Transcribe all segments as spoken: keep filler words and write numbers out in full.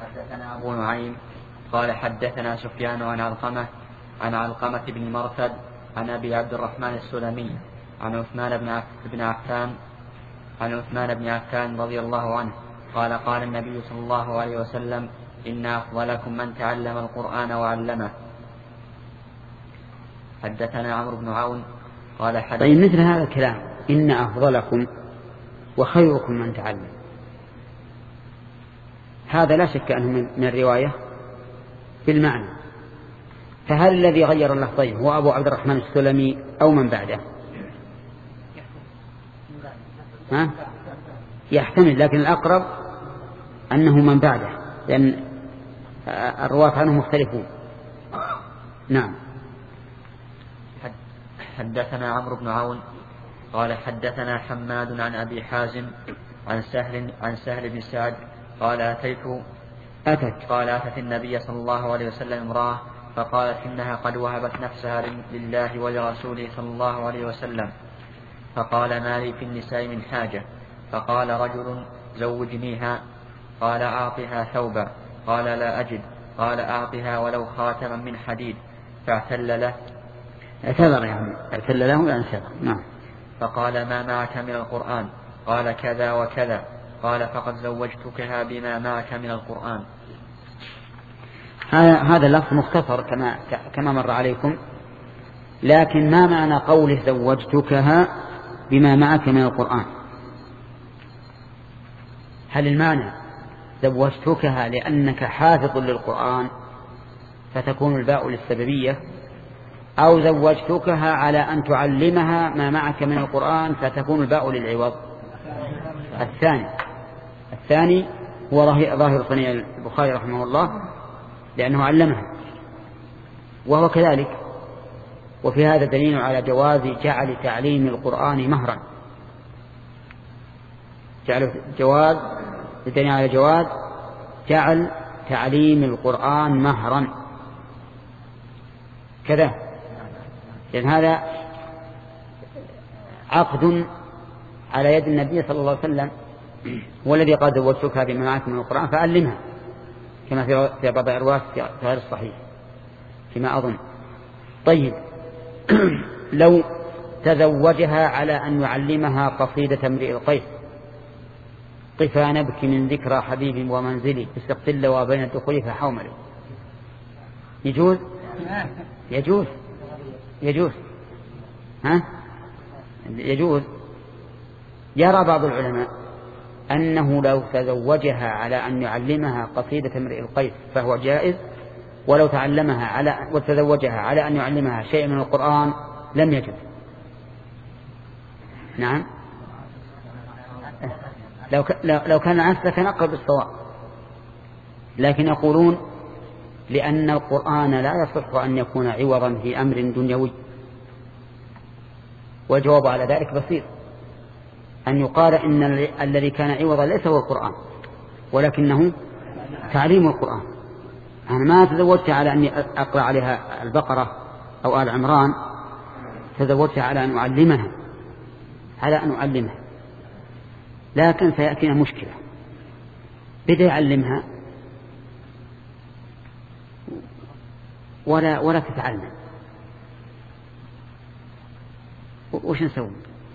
حدثنا أبو نعيم قال حدثنا سفيان عن علقمة عن علقمة بن مرثد عن أبي عبد الرحمن السلمي عن عثمان بن عفان عن عثمان بن عفان رضي الله عنه قال قال النبي صلى الله عليه وسلم إن أفضلكم من تعلم القرآن وعلمه. حدثنا عمرو بن عون قال حدثنا. طيب مثل هذا الكلام إن أفضلكم وخيركم من تعلم، هذا لا شك أنه من الرواية بالمعنى، فهل الذي غير اللفظين هو أبو عبد الرحمن السلمي أو من بعده؟ ها؟ يحتمل، لكن الأقرب أنه من بعده، لأن الرواة عنه مختلفون. نعم. حدثنا عمرو بن عون قال حدثنا حماد عن أبي حازم عن سهل عن سهل بن سعد قال أتيت أتت قال أتت النبي صلى الله عليه وسلم امرأة فقالت إنها قد وهبت نفسها لله ولرسوله صلى الله عليه وسلم، فقال ما لي في النساء من حاجة، فقال رجل زوجنيها، قال أعطها ثوبا، قال لا أجد، قال أعطها ولو خاتما من حديد، فاعتل له اعتذر يعني اعتل له وانسى. نعم. فقال ما معك من القرآن؟ قال كذا وكذا، قال فقد زوجتكها بما معك من القرآن. هذا اللفظ مختصر كما كما مر عليكم، لكن ما معنى قوله زوجتكها بما معك من القرآن؟ هل المعنى زوجتكها لأنك حافظ للقرآن فتكون الباء للسببية، أو زوجتكها على أن تعلمها ما معك من القرآن فتكون الباء للعوض؟ الثاني الثاني هو ظاهر صنيع البخاري رحمه الله، لأنه علمها، وهو كذلك. وفي هذا دليل على جواز جعل تعليم القرآن مهرا، جعل جواز دليل على جواز جعل تعليم القرآن مهرا كذا، لأن هذا عقد على يد النبي صلى الله عليه وسلم، والذي قال زوجتك بما معك من القرآن فألمها، كما في بعض الروايات في غير الصحيح كما أظن. طيب لو تزوجها على أن يعلمها قصيدة امرئ القيس، قفا نبكي من ذكرى حبيب ومنزلي استقتل وبين الدخول فحومل، يجوز؟ يجوز يجوز ها يجوز. يرى بعض العلماء أنه لو تزوجها على أن يعلمها قصيدة امرئ القيس فهو جائز، ولو تعلمها على وتزوجها على أن يعلمها شيء من القرآن لم يجوز. نعم. لو لو كان العكس كان أقرب الصواب، لكن يقولون لأن القرآن لا يصح أن يكون عوضا في أمر دنيوي، والجواب على ذلك بسيط، أن يقال إن الذي كان عوضا ليس هو القرآن ولكنه تعليم القرآن. أنا ما تزوجت على أني أقرأ عليها البقرة أو آل عمران، تزوجت على أن أعلمها على أن أعلمها لكن سيأتينا مشكلة، بدأ يعلمها ولا ولا تتعلم، وش نسوي؟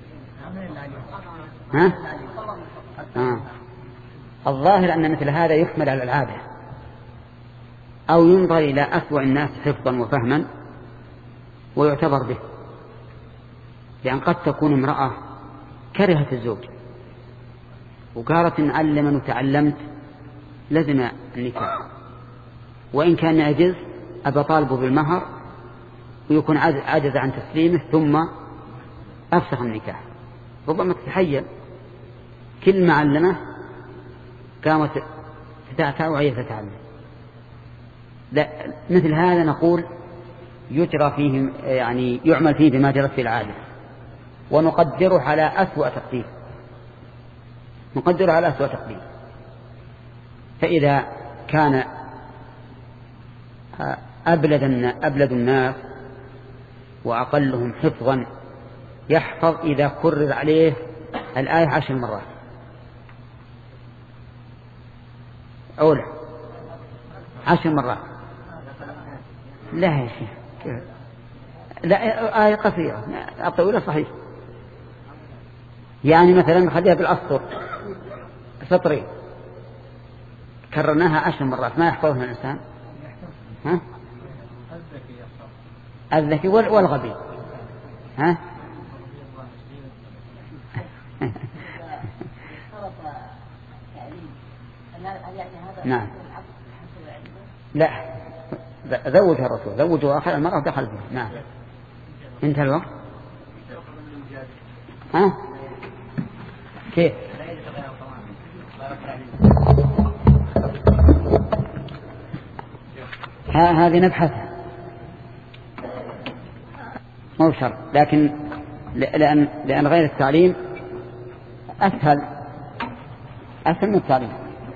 ها؟ آه. الظاهر أن مثل هذا يحمل على العادة، أو ينظر إلى أسوأ الناس حفظا وفهما ويعتبر به، لأن قد تكون امرأة كرهت الزوج وقالت إن علمني وتعلمت لزم النكاح، وإن كان عجز أبى طالبه بالمهر ويكون عجز عن تسليمه ثم أفسخ النكاح. ربما تتحيل كل ما علمه قامت تتعتع وهي تتعلم. لا، مثل هذا نقول يجرى فيه يعني يعمل فيه بما جرت في العادة، ونقدره على أسوأ تقدير نقدره على أسوأ تقدير. فإذا كان أبلد أبلد الناس وأقلهم حفظا يحفظ إذا كرر عليه الآية عشر مرات أولى، عشر مرات. لا يا شيخ، لا، آية قصيرة. الطويلة صحيح، يعني مثلا خليها بالأسطر سطرين كررناها عشر مرات ما يحفظها الإنسان. ها؟ الذكي والغبي. ها؟ نعم. لا، زوجها الرسول، زوجوا آخر المرأة دخل فيها. نعم. انتهى الوقت. ها؟ كيف؟ هذه نبحثها، مو شرط، لكن لأن لأن غير التعليم أسهل أسهل من التعليم.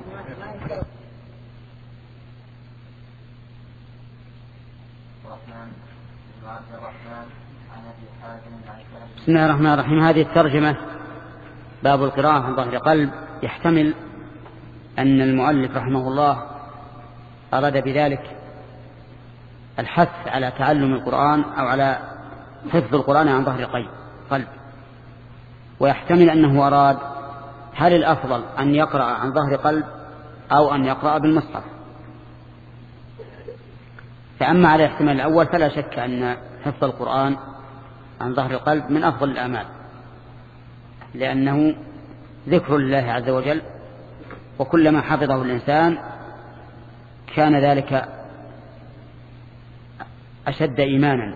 بسم الله الرحمن الرحيم. هذه الترجمة باب القراءة عن ظهر قلب، يحتمل أن المؤلف رحمه الله أراد بذلك الحث على تعلم القرآن أو على حفظ القرآن عن ظهر قلب، ويحتمل أنه أراد هل الأفضل أن يقرأ عن ظهر قلب أو أن يقرأ بالمصحف. فأما على الاحتمال الأول فلا شك أن حفظ القرآن عن ظهر القلب من أفضل الأعمال، لأنه ذكر الله عز وجل، وكلما حفظه الإنسان كان ذلك أشد إيمانا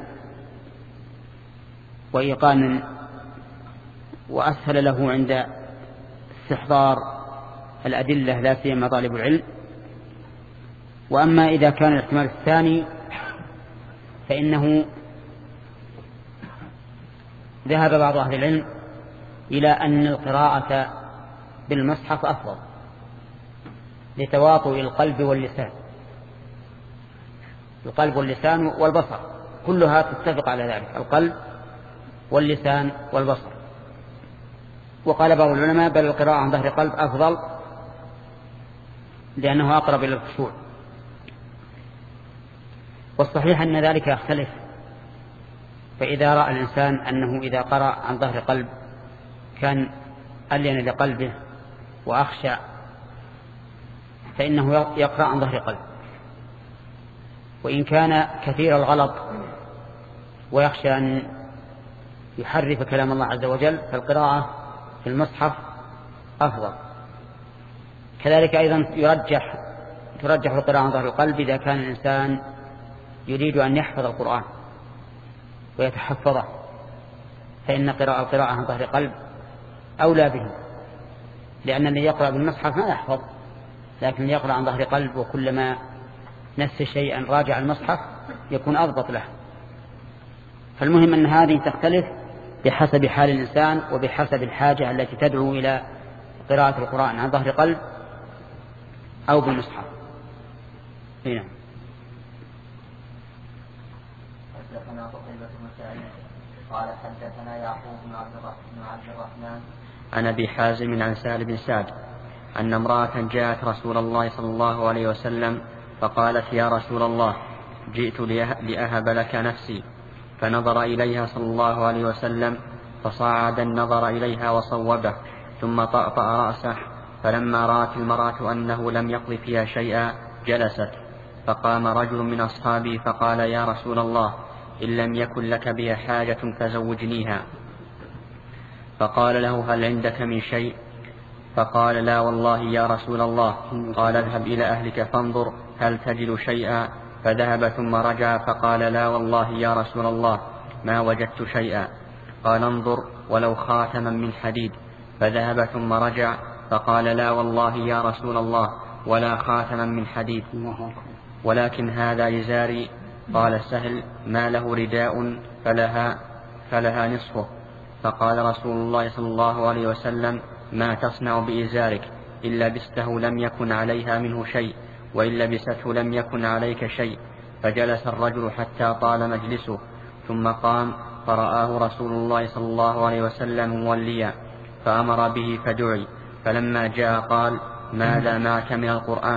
وإيقانا وأسهل له عند استحضار الأدلة لا سيما طالب العلم. وأما إذا كان الاحتمال الثاني فإنه ذهب بعض أهل العلم إلى أن القراءة بالمصحف أفضل لتواطؤ القلب واللسان. القلب واللسان والبصر كلها تتفق على ذلك، القلب واللسان والبصر. وقال بعض العلماء بل القراءة عن ظهر قلب أفضل لأنه أقرب إلى الخشوع. والصحيح أن ذلك يختلف، فإذا رأى الإنسان أنه إذا قرأ عن ظهر قلب كان ألين لقلبه وأخشع فإنه يقرأ عن ظهر قلب. وإن كان كثير الغلط ويخشى أن يحرف كلام الله عز وجل فالقراءة في المصحف أفضل. كذلك أيضا يرجح ترجح القراءة عن ظهر القلب إذا كان الإنسان يريد أن يحفظ القرآن ويتحفظه، فإن قراءة القراءة عن ظهر قلب أولى به، لأن الذي يقرأ بالمصحف ما يحفظ، لكن يقرأ عن ظهر قلب وكلما نس شيئا راجع المصحف يكون أضبط له. فالمهم أن هذه تختلف بحسب حال الإنسان وبحسب الحاجة التي تدعو إلى قراءة القرآن عن ظهر قلب أو بالمصحف. هنا حدثنا قتيبة بن سعيد قال حدثنا يعقوب بن عبد الرحمن عن أبي حازم عن سهل بن سعد أن امرأة جاءت رسول الله صلى الله عليه وسلم فقالت يا رسول الله جئت لأهب لك نفسي، فنظر إليها صلى الله عليه وسلم فصعد النظر إليها وصوبه ثم طأطأ رأسه، فلما رأت المرأة أنه لم يقض فيها شيئا جلست، فقام رجل من أصحابه فقال يا رسول الله إن لم يكن لك بها حاجة فزوجنيها. فقال له هل عندك من شيء؟ فقال لا والله يا رسول الله. قال اذهب إلى أهلك فانظر هل تجد شيئا، فذهب ثم رجع فقال لا والله يا رسول الله ما وجدت شيئا. قال انظر ولو خاتما من حديد، فذهب ثم رجع فقال لا والله يا رسول الله ولا خاتما من حديد ولكن هذا إزاري. قال سهل ما له رداء فلها, فلها نصفه. فقال رسول الله صلى الله عليه وسلم ما تصنع بإزارك؟ إن لبسته لم يكن عليها منه شيء، وإن لبسته لم يكن عليك شيء. فجلس الرجل حتى طال مجلسه ثم قام فرآه رسول الله صلى الله عليه وسلم موليا فأمر به فدعي، فلما جاء قال ماذا معك من القرآن؟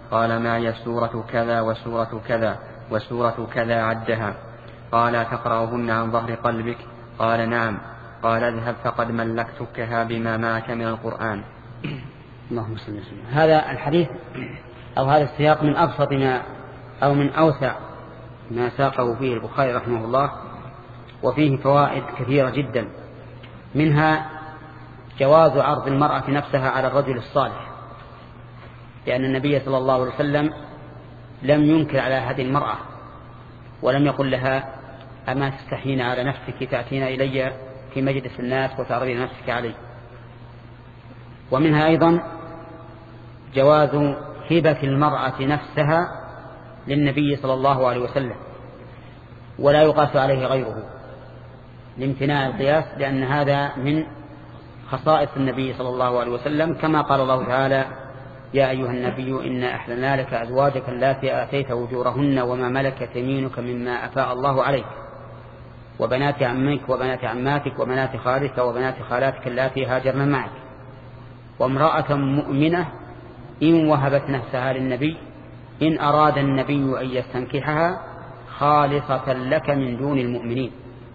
قال معي سورة كذا وسورة كذا وسورة كذا عدها. قال تقرأهن عن ظهر قلبك؟ قال نعم. قال اذهب فقد ملكتكها بما معك من القرآن. اللهم صل وسلم. هذا الحديث أو هذا السياق من أبسط ما أو من أوسع ما ساقه فيه البخاري رحمه الله، وفيه فوائد كثيرة جدا، منها جواز عرض المرأة نفسها على الرجل الصالح، لأن النبي صلى الله عليه وسلم لم ينكر على هذه المرأة ولم يقل لها أما تستحين على نفسك تأتين إلي في مجلس الناس وتعرضين نفسك علي. ومنها أيضا جواز هبة المرأة نفسها للنبي صلى الله عليه وسلم ولا يقاس عليه غيره لامتناع القياس، لأن هذا من خصائص النبي صلى الله عليه وسلم، كما قال الله تعالى يا أيها النبي إنا أحللنا لك أزواجك اللاتي آتيت أجورهن وما ملكت يمينك مما أفاء الله عليك وبنات عمك وبنات عماتك وبنات خالك وبنات خالاتك اللاتي هاجرن معك وامرأة مؤمنة إن وهبت نفسها للنبي إن أراد النبي أن يستنكحها خالصة لك من دون المؤمنين.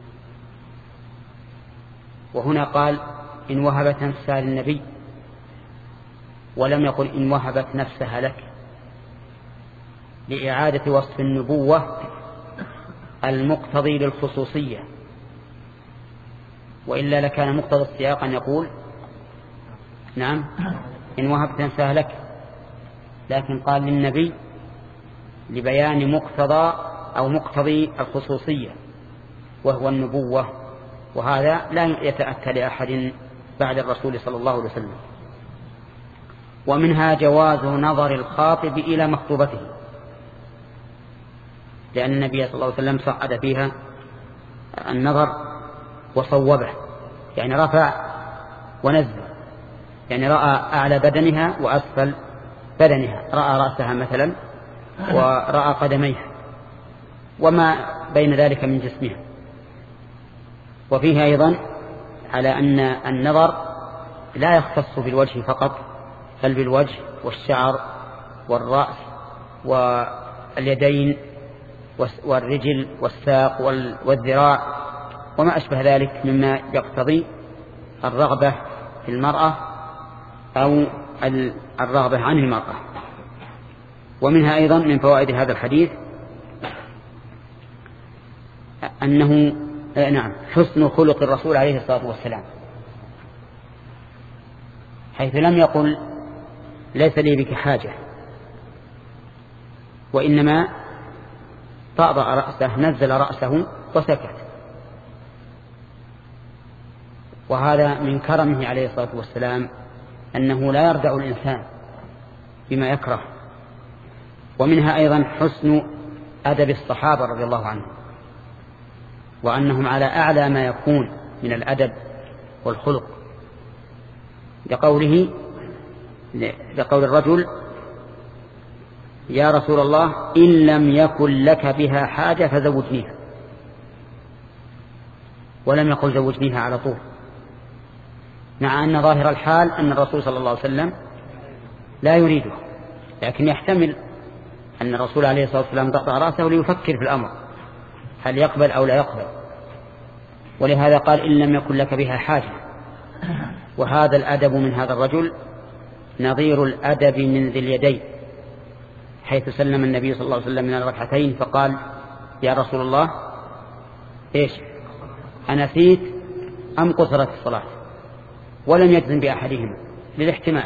وهنا قال إن وهبت نفسها للنبي ولم يقل إن وهبت نفسها لك، لإعادة وصف النبوة المقتضي للخصوصية، وإلا لكان مقتضى السياق أن يقول نعم إن وهبت نفسها لك، لكن قال للنبي لبيان مقتضى أو مقتضي الخصوصية وهو النبوة، وهذا لا يتأتى لأحد بعد الرسول صلى الله عليه وسلم. ومنها جواز نظر الخاطب إلى مخطوبته، لأن النبي صلى الله عليه وسلم صعد فيها النظر وصوبه، يعني رفع ونزل، يعني رأى أعلى بدنها وأسفل بدنها، رأى رأسها مثلا ورأى قدميها وما بين ذلك من جسمها. وفيه أيضا على أن النظر لا يختص بالوجه فقط، بل بالوجه والشعر والرأس واليدين والرجل والساق والذراع وما أشبه ذلك مما يقتضي الرغبة في المرأة أو الرغبة عن المرأة. ومنها أيضا من فوائد هذا الحديث أنه نعم حسن خلق الرسول عليه الصلاة والسلام، حيث لم يقل ليس لي بك حاجة، وإنما طأطأ رأسه نزل رأسه وسكت. وهذا من كرمه عليه الصلاة والسلام أنه لا يردع الإنسان بما يكره. ومنها أيضا حسن أدب الصحابة رضي الله عنهم، وأنهم على أعلى ما يكون من الأدب والخلق، لقوله لقول الرجل يا رسول الله إن لم يكن لك بها حاجة فزوجنيها، ولم يقل زوجنيها على طول، مع أن ظاهر الحال أن الرسول صلى الله عليه وسلم لا يريده، لكن يحتمل أن الرسول عليه الصلاة والسلام ضغط رأسه ليفكر في الأمر هل يقبل أو لا يقبل، ولهذا قال إن لم يكن لك بها حاجة. وهذا الأدب من هذا الرجل نظير الأدب من ذي اليدين، حيث سلم النبي صلى الله عليه وسلم من الركعتين فقال يا رسول الله إيش أنسيت أم قصرت الصلاة، ولم يجزم بأحدهما للاحتمال.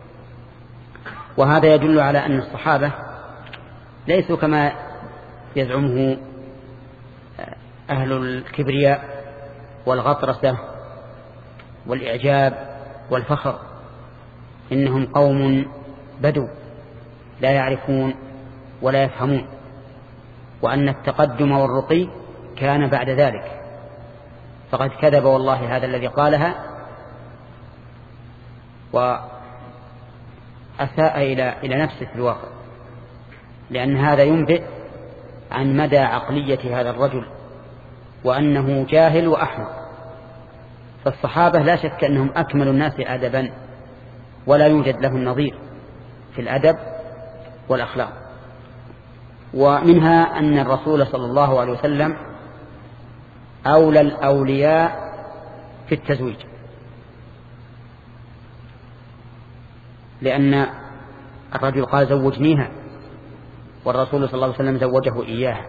وهذا يدل على أن الصحابة ليسوا كما يزعمه أهل الكبرياء والغطرسة والإعجاب والفخر، إنهم قوم بدو لا يعرفون ولا يفهمون، وأن التقدم والرقي كان بعد ذلك. فقد كذب والله هذا الذي قالها وأساء إلى إلى نفسه في الواقع، لأن هذا ينبئ عن مدى عقلية هذا الرجل وأنه جاهل وأحمق. فالصحابة لا شك أنهم أكمل الناس أدبا، ولا يوجد لهم نظير في الأدب والأخلاق. ومنها أن الرسول صلى الله عليه وسلم أولى الأولياء في التزويج، لأن الرجل قال زوجنيها، والرسول صلى الله عليه وسلم زوجه إياها.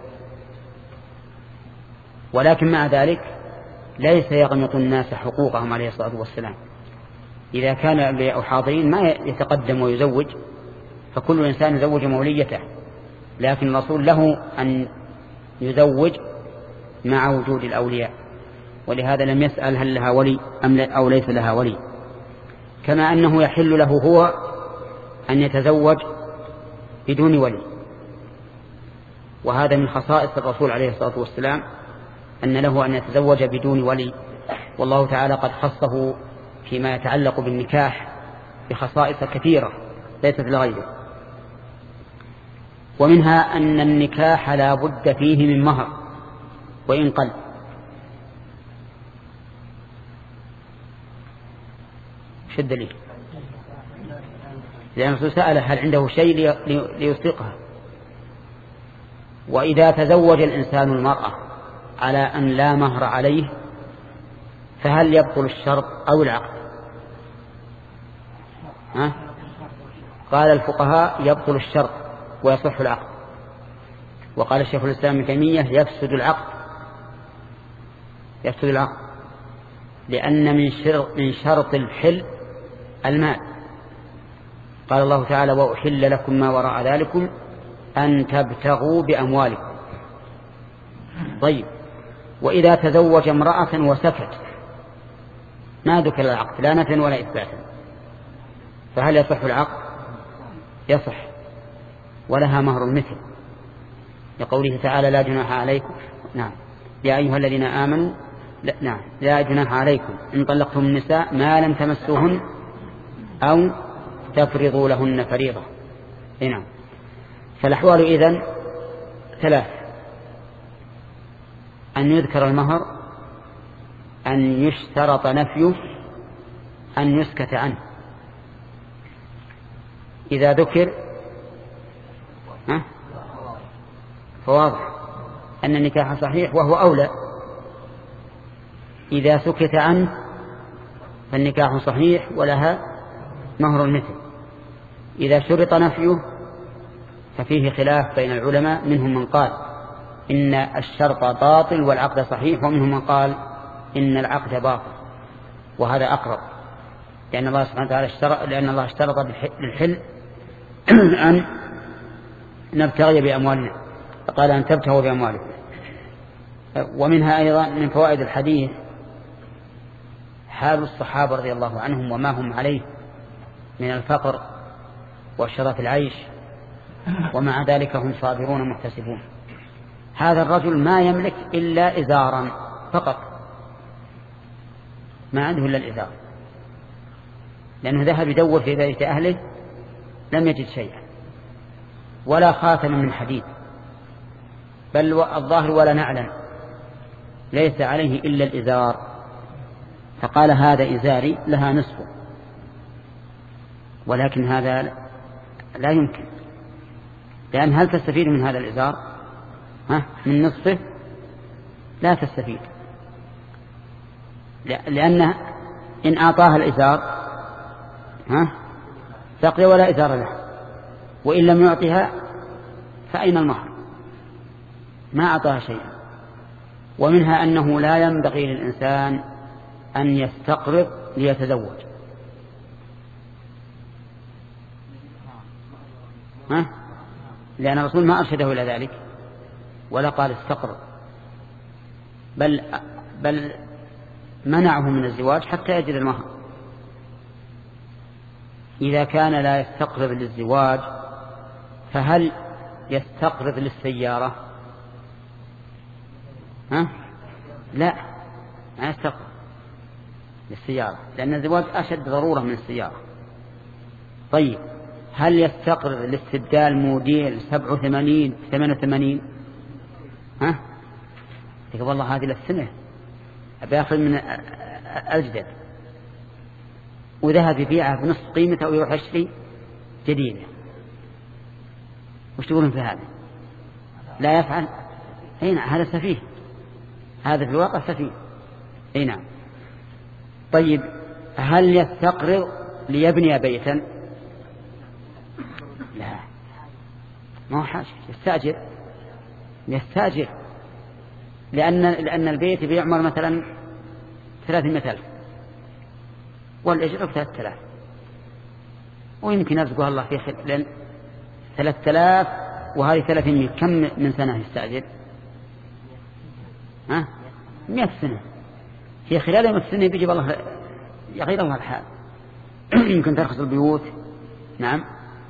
ولكن مع ذلك ليس يغمط الناس حقوقهم عليه الصلاة والسلام. إذا كان الأولياء حاضرين ما يتقدم ويزوج، فكل إنسان يزوج موليته، لكن الرسول له أن يزوج مع وجود الأولياء، ولهذا لم يسأل هل لها ولي أم أو ليس لها ولي. كما أنه يحل له هو أن يتزوج بدون ولي، وهذا من خصائص الرسول عليه الصلاة والسلام أن له أن يتزوج بدون ولي، والله تعالى قد خصه فيما يتعلق بالنكاح بخصائص كثيرة ليست لغيره. ومنها أن النكاح لا بد فيه من مهر وإن قل. شد لي، لأن الرسول سأل هل عنده شيء ليصدقها. وإذا تزوج الإنسان المرأة على أن لا مهر عليه فهل يبطل الشرط أو العقد؟ ها؟ قال الفقهاء يبطل الشرط ويصح العقد، وقال الشيخ الإسلام ابن تيمية يفسد العقد يفسد العقد لأن من شرط, من شرط الحل المال. قال الله تعالى وأحل لكم ما وراء ذلكم أن تبتغوا بأموالكم. طيب، وإذا تزوج امرأة وسكت ما ذكر العقد لا نفيا ولا إثباتا، فهل يصح العقد؟ يصح، ولها مهر مثل، لقوله تعالى لا جناح عليكم. نعم يا أيها الذين آمنوا لا, نعم لا جناح عليكم إن طلقتم النساء ما لم تمسوهن أو تفرضوا لهن فريضة. نعم. فالأحوال إذن ثلاث: أن يذكر المهر، أن يشترط نفيه، أن يسكت عنه. إذا ذكر فواضح أن النكاح صحيح وهو أولى. إذا سكت عنه فالنكاح صحيح ولها مهر مثل. إذا شرط نفيه ففيه خلاف بين العلماء، منهم من قال إن الشرط باطل والعقد صحيح، ومنهم من قال إن العقد باطل، وهذا أقرب، لأن الله سبحانه وتعالى اشترط لأن الله اشترط للحل أن نبتغي بأموالنا، فقال أن تبتغوا بأموالكم. ومنها أيضا من فوائد الحديث حال الصحابة رضي الله عنهم وما هم عليه من الفقر وشرف العيش، ومع ذلك هم صابرون محتسبون. هذا الرجل ما يملك إلا إزارا فقط، ما عنده إلا الإزار، لأنه ذهب يدور في بيت أهله لم يجد شيئا، ولا خاتم من حديد، بل الظاهر ولا نعلم، ليس عليه إلا الإزار. فقال هذا إزاري لها نصفه، ولكن هذا لا يمكن، لأن هل تستفيد من هذا الإزار؟ ها؟ من نصفه لا تستفيد، لأن إن أعطاها الإزار ها تقي ولا إزار له، وإن لم يعطيها فأين المهر؟ ما أعطاها شيئا. ومنها أنه لا ينبغي للإنسان أن يستقرض ليتزوج، ها؟ لأن الرسول ما أرشده إلى ذلك ولا قال استقرض، بل, بل منعه من الزواج حتى يجد المهر. إذا كان لا يستقرض للزواج فهل يستقرض للسيارة؟ ها؟ لا، ما يستقرض للسيارة، لأن الزواج أشد ضرورة من السيارة. طيب، هل يستقرض لاستبدال موديل سبعة وثمانين ثمانية وثمانين؟ ها؟ يقول والله هذه للسنة أبي أخذ من الجدد، وذهب يبيعها بنصف قيمته ويروح يشتري جديدة. وش تقولون في هذا؟ لا يفعل؟ أي نعم، هذا سفيه، هذا في الواقع سفيه. أي نعم. طيب هل يستقرض ليبني بيتا؟ لا، ما هو حاجة، يستأجر يستأجر لأن لأن البيت بيعمر مثلا ثلاثمائة ألف والأجرة ثلاثة آلاف، ويمكن يرزقها الله في خير، لأن ثلاثة آلاف وهذه ثلاثمائة كم من سنة يستأجر؟ ها؟ مئة سنة. في خلال مئة سنة بيجيب الله يغير الله الحال. يمكن ترخص البيوت، نعم،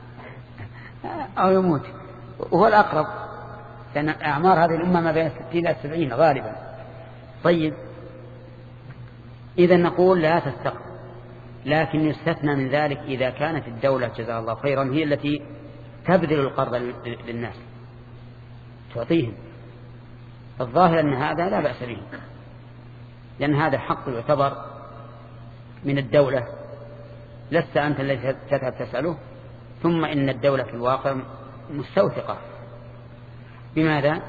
أو يموت، وهو الأقرب، لأن أعمار هذه الأمة ما بين الستين إلى السبعين غالبا. طيب إذا نقول لا تستقر، لكن يستثنى من ذلك إذا كانت الدولة جزاها الله خيرا هي التي تبذل القرض للناس تعطيهم. الظاهر أن هذا لا بأس به، لأن هذا حق يعتبر من الدولة، لست أنت الذي تذهب تسأله، ثم إن الدولة في الواقع مستوثقة. بماذا؟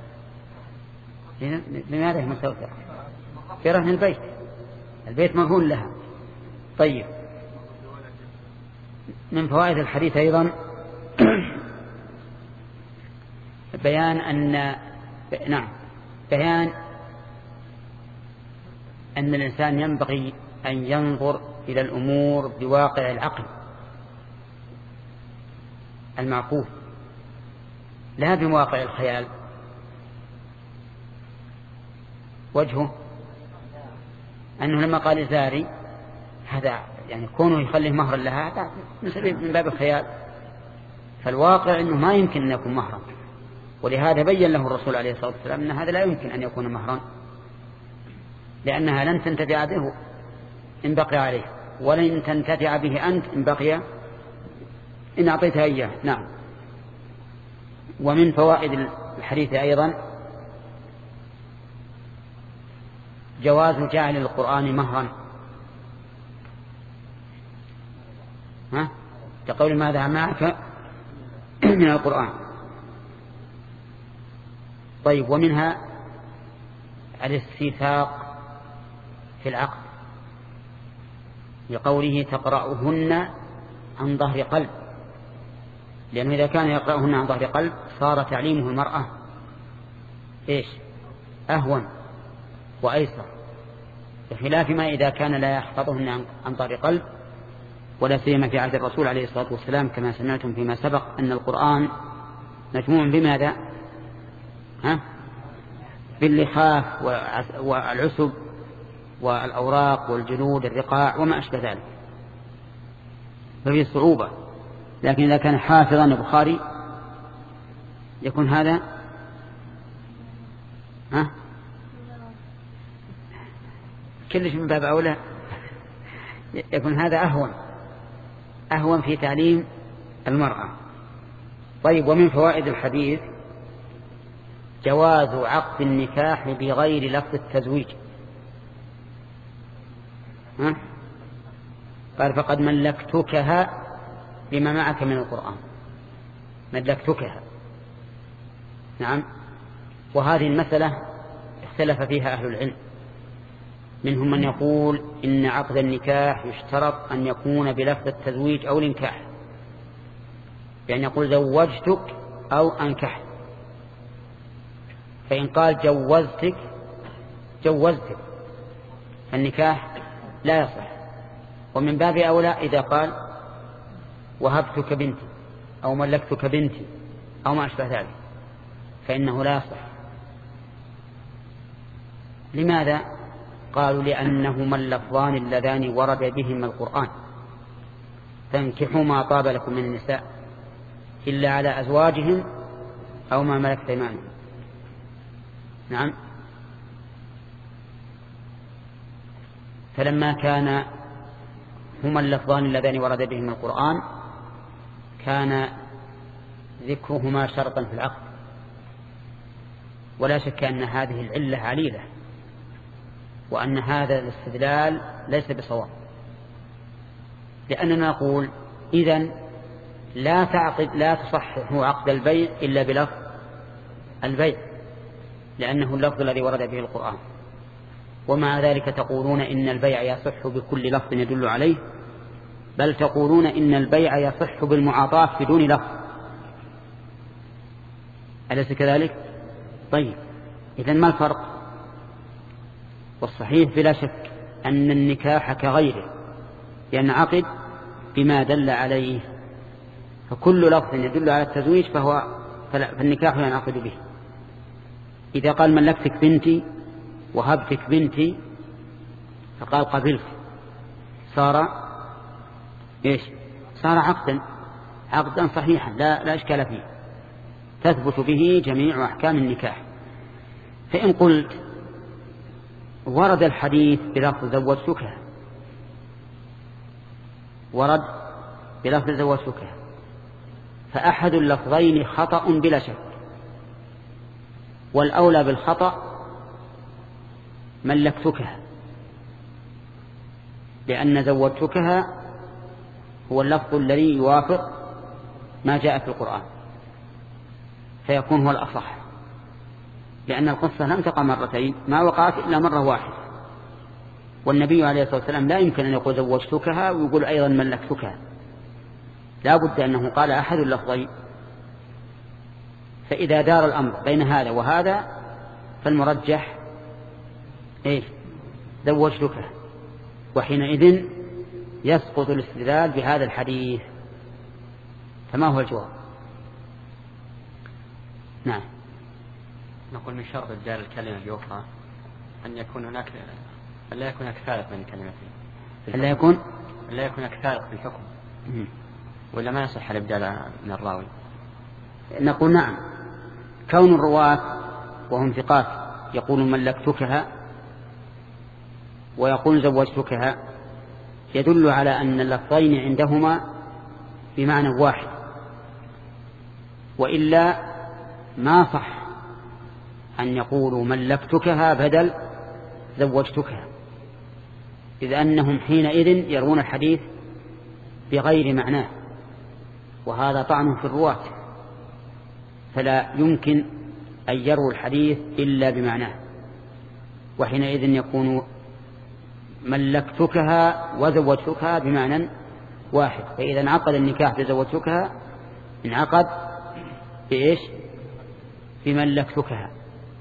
لماذا هي مستوثقة؟ في رهن البيت، البيت مرهون لها. طيب من فوائد الحديث أيضا بيان أن نعم بيان أن الإنسان ينبغي أن ينظر إلى الأمور بواقع العقل المعقول لا بواقع الخيال. وجهه أنه لما قال زاري هذا يعني كونه يخليه مهرا لها هذا من باب الخيال، فالواقع أنه ما يمكن أن يكون مهرا، ولهذا بين له الرسول عليه الصلاة والسلام أن هذا لا يمكن أن يكون مهرا، لأنها لن تنتفع به إن بقي عليه، ولن تنتفع به أنت إن بقي إن أعطيتها إياه. نعم. ومن فوائد الحديث أيضا جواز جعل القرآن مهرا، ها؟ تقول ماذا معك من القرآن. طيب ومنها الاستيثاق في العقد لقوله تقرأهن عن ظهر قلب، لأنه إذا كان يقرأهن عن ظهر قلب صار تعليمه المرأة إيش؟ أهون وأيسر، بخلاف ما إذا كان لا يحفظهن عن ظهر قلب، ولا سيما في عهد الرسول عليه الصلاة والسلام كما سمعتم فيما سبق أن القرآن مجموع بماذا؟ ها؟ باللحاف والعسب والأوراق والجلود الرقاع وما أشبه ذلك، ففي صعوبة. لكن إذا كان حافظا البخاري يكون هذا ها كلش من باب أولى، يكون هذا أهون أهون في تعليم المرأة. طيب ومن فوائد الحديث جواز عقد النكاح بغير لفظ التزويج. ها؟ قال فقد ملكتكها بما معك من القرآن، ملكتكها. نعم. وهذه المسألة اختلف فيها أهل العلم، منهم من يقول إن عقد النكاح يشترط أن يكون بلفظ التزويج أو الانكاح، يعني يقول زوجتك أو أنكحت، فإن قال جوزتك جوزتك النكاح لا يصح. ومن باب أولى إذا قال وهبتك بنتي أو ملكتك بنتي أو ما أشبه ذلك فإنه لا يصح. لماذا؟ قالوا لأنهما اللفظان اللذان ورد بهما القرآن، فانكحوا ما طاب لكم من النساء إلا على أزواجهم أو ما ملكت أيمانهم. نعم. فلما كان هما اللفظان اللذان ورد بهما القرآن كان ذكرهما شرطا في العقد، ولا شك أن هذه العلة عليلة، وأن هذا الاستدلال ليس بصواب، لأننا نقول إذن لا تعقد لا تصحح عقد البيع إلا بلفظ البيع، لأنه اللفظ الذي ورد به القرآن. ومع ذلك تقولون إن البيع يصح بكل لفظ يدل عليه، بل تقولون إن البيع يصح بالمعاطاة بدون لفظ، أليس كذلك؟ طيب، إذن ما الفرق؟ والصحيح بلا شك أن النكاح كغيره ينعقد بما دل عليه، فكل لفظ يدل على التزويج فهو فالنكاح ينعقد به. إذا قال ملكتك بنتي وهبتك بنتي فقال قبلت، صار إيش؟ صار عقدا عقدا صحيحا لا, لا إشكال فيه، تثبت به جميع أحكام النكاح. فإن قلت ورد الحديث بلفظ زوجتك، ورد بلفظ زوجتك، فأحد اللفظين خطأ بلا شك، والأولى بالخطأ ملكتكها، لأن زوجتكها هو اللفظ الذي يوافق ما جاء في القرآن، فيكون هو الأصح، لأن القصة لم تقع مرتين، ما وقعت إلا مرة واحدة، والنبي عليه الصلاة والسلام لا يمكن أن يقول زوجتكها ويقول أيضا ملكتكها، لا بد أنه قال أحد اللفظين. فإذا دار الأمر بين هذا وهذا فالمرجح إيه؟ زوجتكها، وحينئذ يسقط الاستدلال بهذا الحديث. فما هو الجواب؟ نعم، نقول من شرط إبدال الكلمة بأخرى أن يكون هناك أن لا يكون هناك فارق بين الكلمتين، أن لا يكون أن لا يكون هناك فارق في الحكم، ولا ما يصح الإبدال من الراوي. نقول نعم، كون الرواة وهم ثقات يقول ملكتكها ويقول زوجتكها يدل على أن اللفظين عندهما بمعنى واحد، وإلا ما صح أن يقولوا ملكتكها بدل زوجتكها، إذ أنهم حينئذ يرون الحديث بغير معناه، وهذا طعن في الرواة، فلا يمكن أن يروا الحديث إلا بمعناه، وحينئذ يكون ملكتكها وزوجتكها بمعنى واحد. فإذا انعقد النكاح بزوجتكها انعقد بإيش؟ بملكتكها.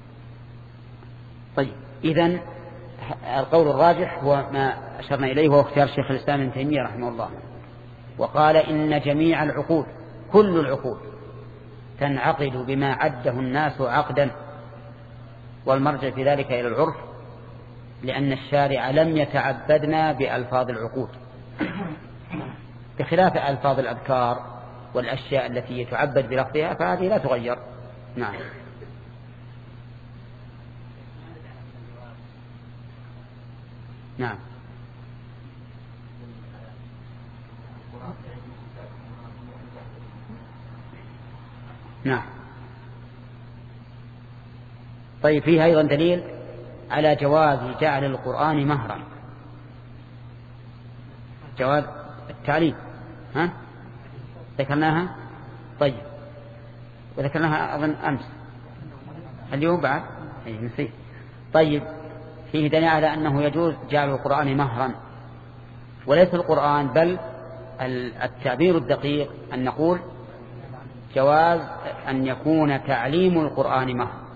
طيب، إذن القول الراجح هو ما أشرنا إليه، وهو اختيار شيخ الإسلام ابن تيمية رحمه الله، وقال إن جميع العقود كل العقود تنعقد بما عده الناس عقدا، والمرجع في ذلك إلى العرف، لأن الشارع لم يتعبدنا بألفاظ العقود، بخلاف ألفاظ الأذكار والأشياء التي يتعبد بلفظها فهذه لا تغير. نعم. نعم. نعم. طيب، فيه أيضا دليل على جواز جعل القرآن مهرا، جواز التعليم، ها ذكرناها؟ طيب، وذكرناها أظن أمس، اليوم بعد أي نسيت. طيب، فيه دليل على أنه يجوز جعل القرآن مهرا، وليس القرآن بل التعبير الدقيق أن نقول جواز أن يكون تعليم القرآن مهر.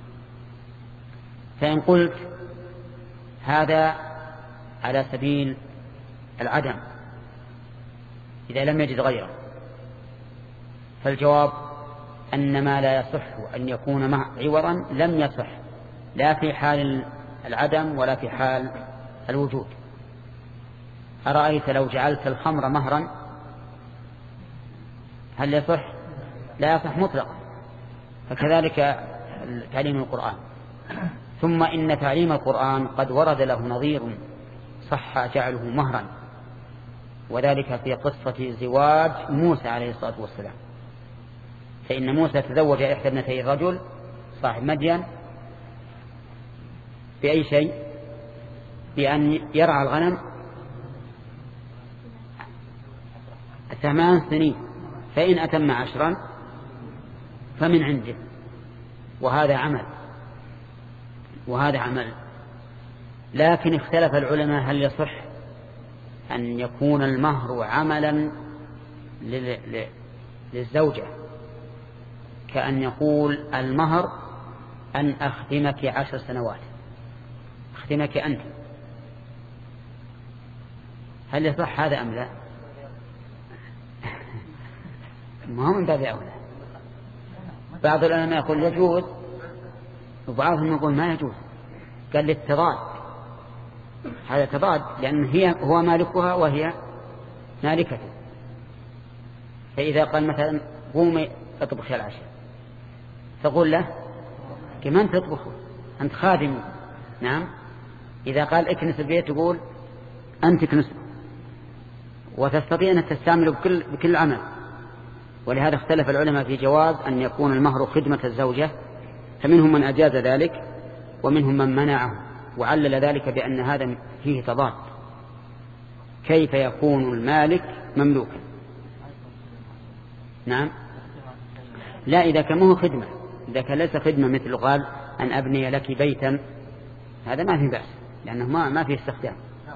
فإن قلت هذا على سبيل العدم إذا لم يجد غيره، فالجواب أن ما لا يصح أن يكون عوضا لم يصح لا في حال العدم ولا في حال الوجود. أرأيت لو جعلت الخمر مهرا هل يصح؟ لا يصح مطلقا. فكذلك تعليم القرآن. ثم إن تعليم القرآن قد ورد له نظير صح جعله مهرا، وذلك في قصة زواج موسى عليه الصلاة والسلام، فإن موسى تزوج إحدى ابنتي الرجل صاحب مدين بأي شيء؟ بأن يرعى الغنم ثمان سنين فإن أتم عشرا فمن عنده. وهذا عمل وهذا عمل لكن اختلف العلماء هل يصح أن يكون المهر عملا للزوجة، كأن يقول المهر أن أخدمك عشر سنوات، أخدمك أنت، هل يصح هذا أم لا؟ ما هو من باب أولى. بعض العلماء يقول يجوز وبعضهم يقول ما يجوز، قال للتضاد، هذا تضاد، لأن هي هو مالكها وهي مالكته. فإذا قال مثلا قومي اطبخي العشاء تقول له كمان تطبخه أنت خادم. نعم. إذا قال اكنس البيت تقول أنت كنسه، وتستطيع أن تستعمله بكل, بكل عمل. ولهذا اختلف العلماء في جواز أن يكون المهر خدمة الزوجة، فمنهم من أجاز ذلك ومنهم من منعه، وعلل ذلك بأن هذا فيه تضاد. كيف يكون المالك مملوكا؟ نعم. لا، إذا كان مو خدمة، إذا كان ليس خدمة مثل قال أن أبني لك بيتا، هذا ما في بأس لأنه ما ما فيه استخدام.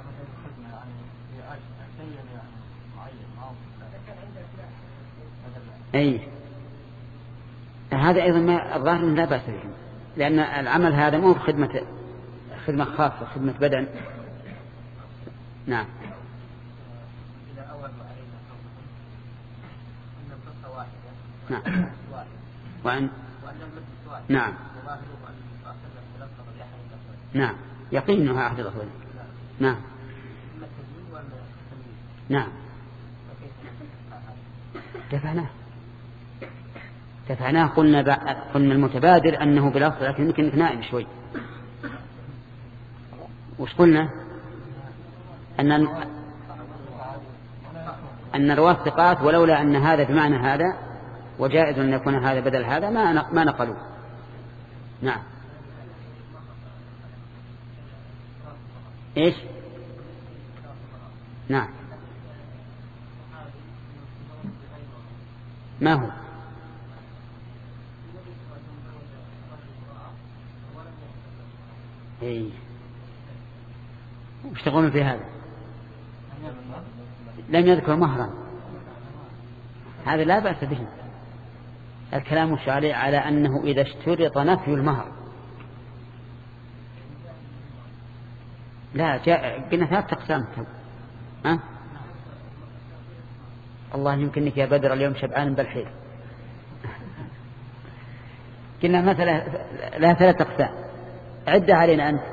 أي هذا أيضا ما الظاهر لا بأس به، لأن العمل هذا مو خدمة خدمة خاصة، خدمة بدن. نعم. نعم. وأن نعم نعم يقين أنها أحد الأخوين. نعم نعم دفعناه دفعناه قلنا قلنا المتبادر أنه بالأصل، لكن يمكن نائم شوي. وش قلنا؟ أن أن رواة ثقات، ولولا أن هذا بمعنى هذا وجائز أن يكون هذا بدل هذا ما ما نقلوا. نعم. إيش؟ نعم. ما هو؟ إيه. وش تقولون في هذا؟ لم يذكر مهرا، هذا لا بأس به. الكلام الشارع على أنه إذا اشترط نفي المهر، لا جاء قلنا ثلاث أقسام. ها؟ الله يمكنك يا بدر اليوم شبعان بالحيل. قلنا مثلا لها ثلاث أقسام، عدة علينا أنت.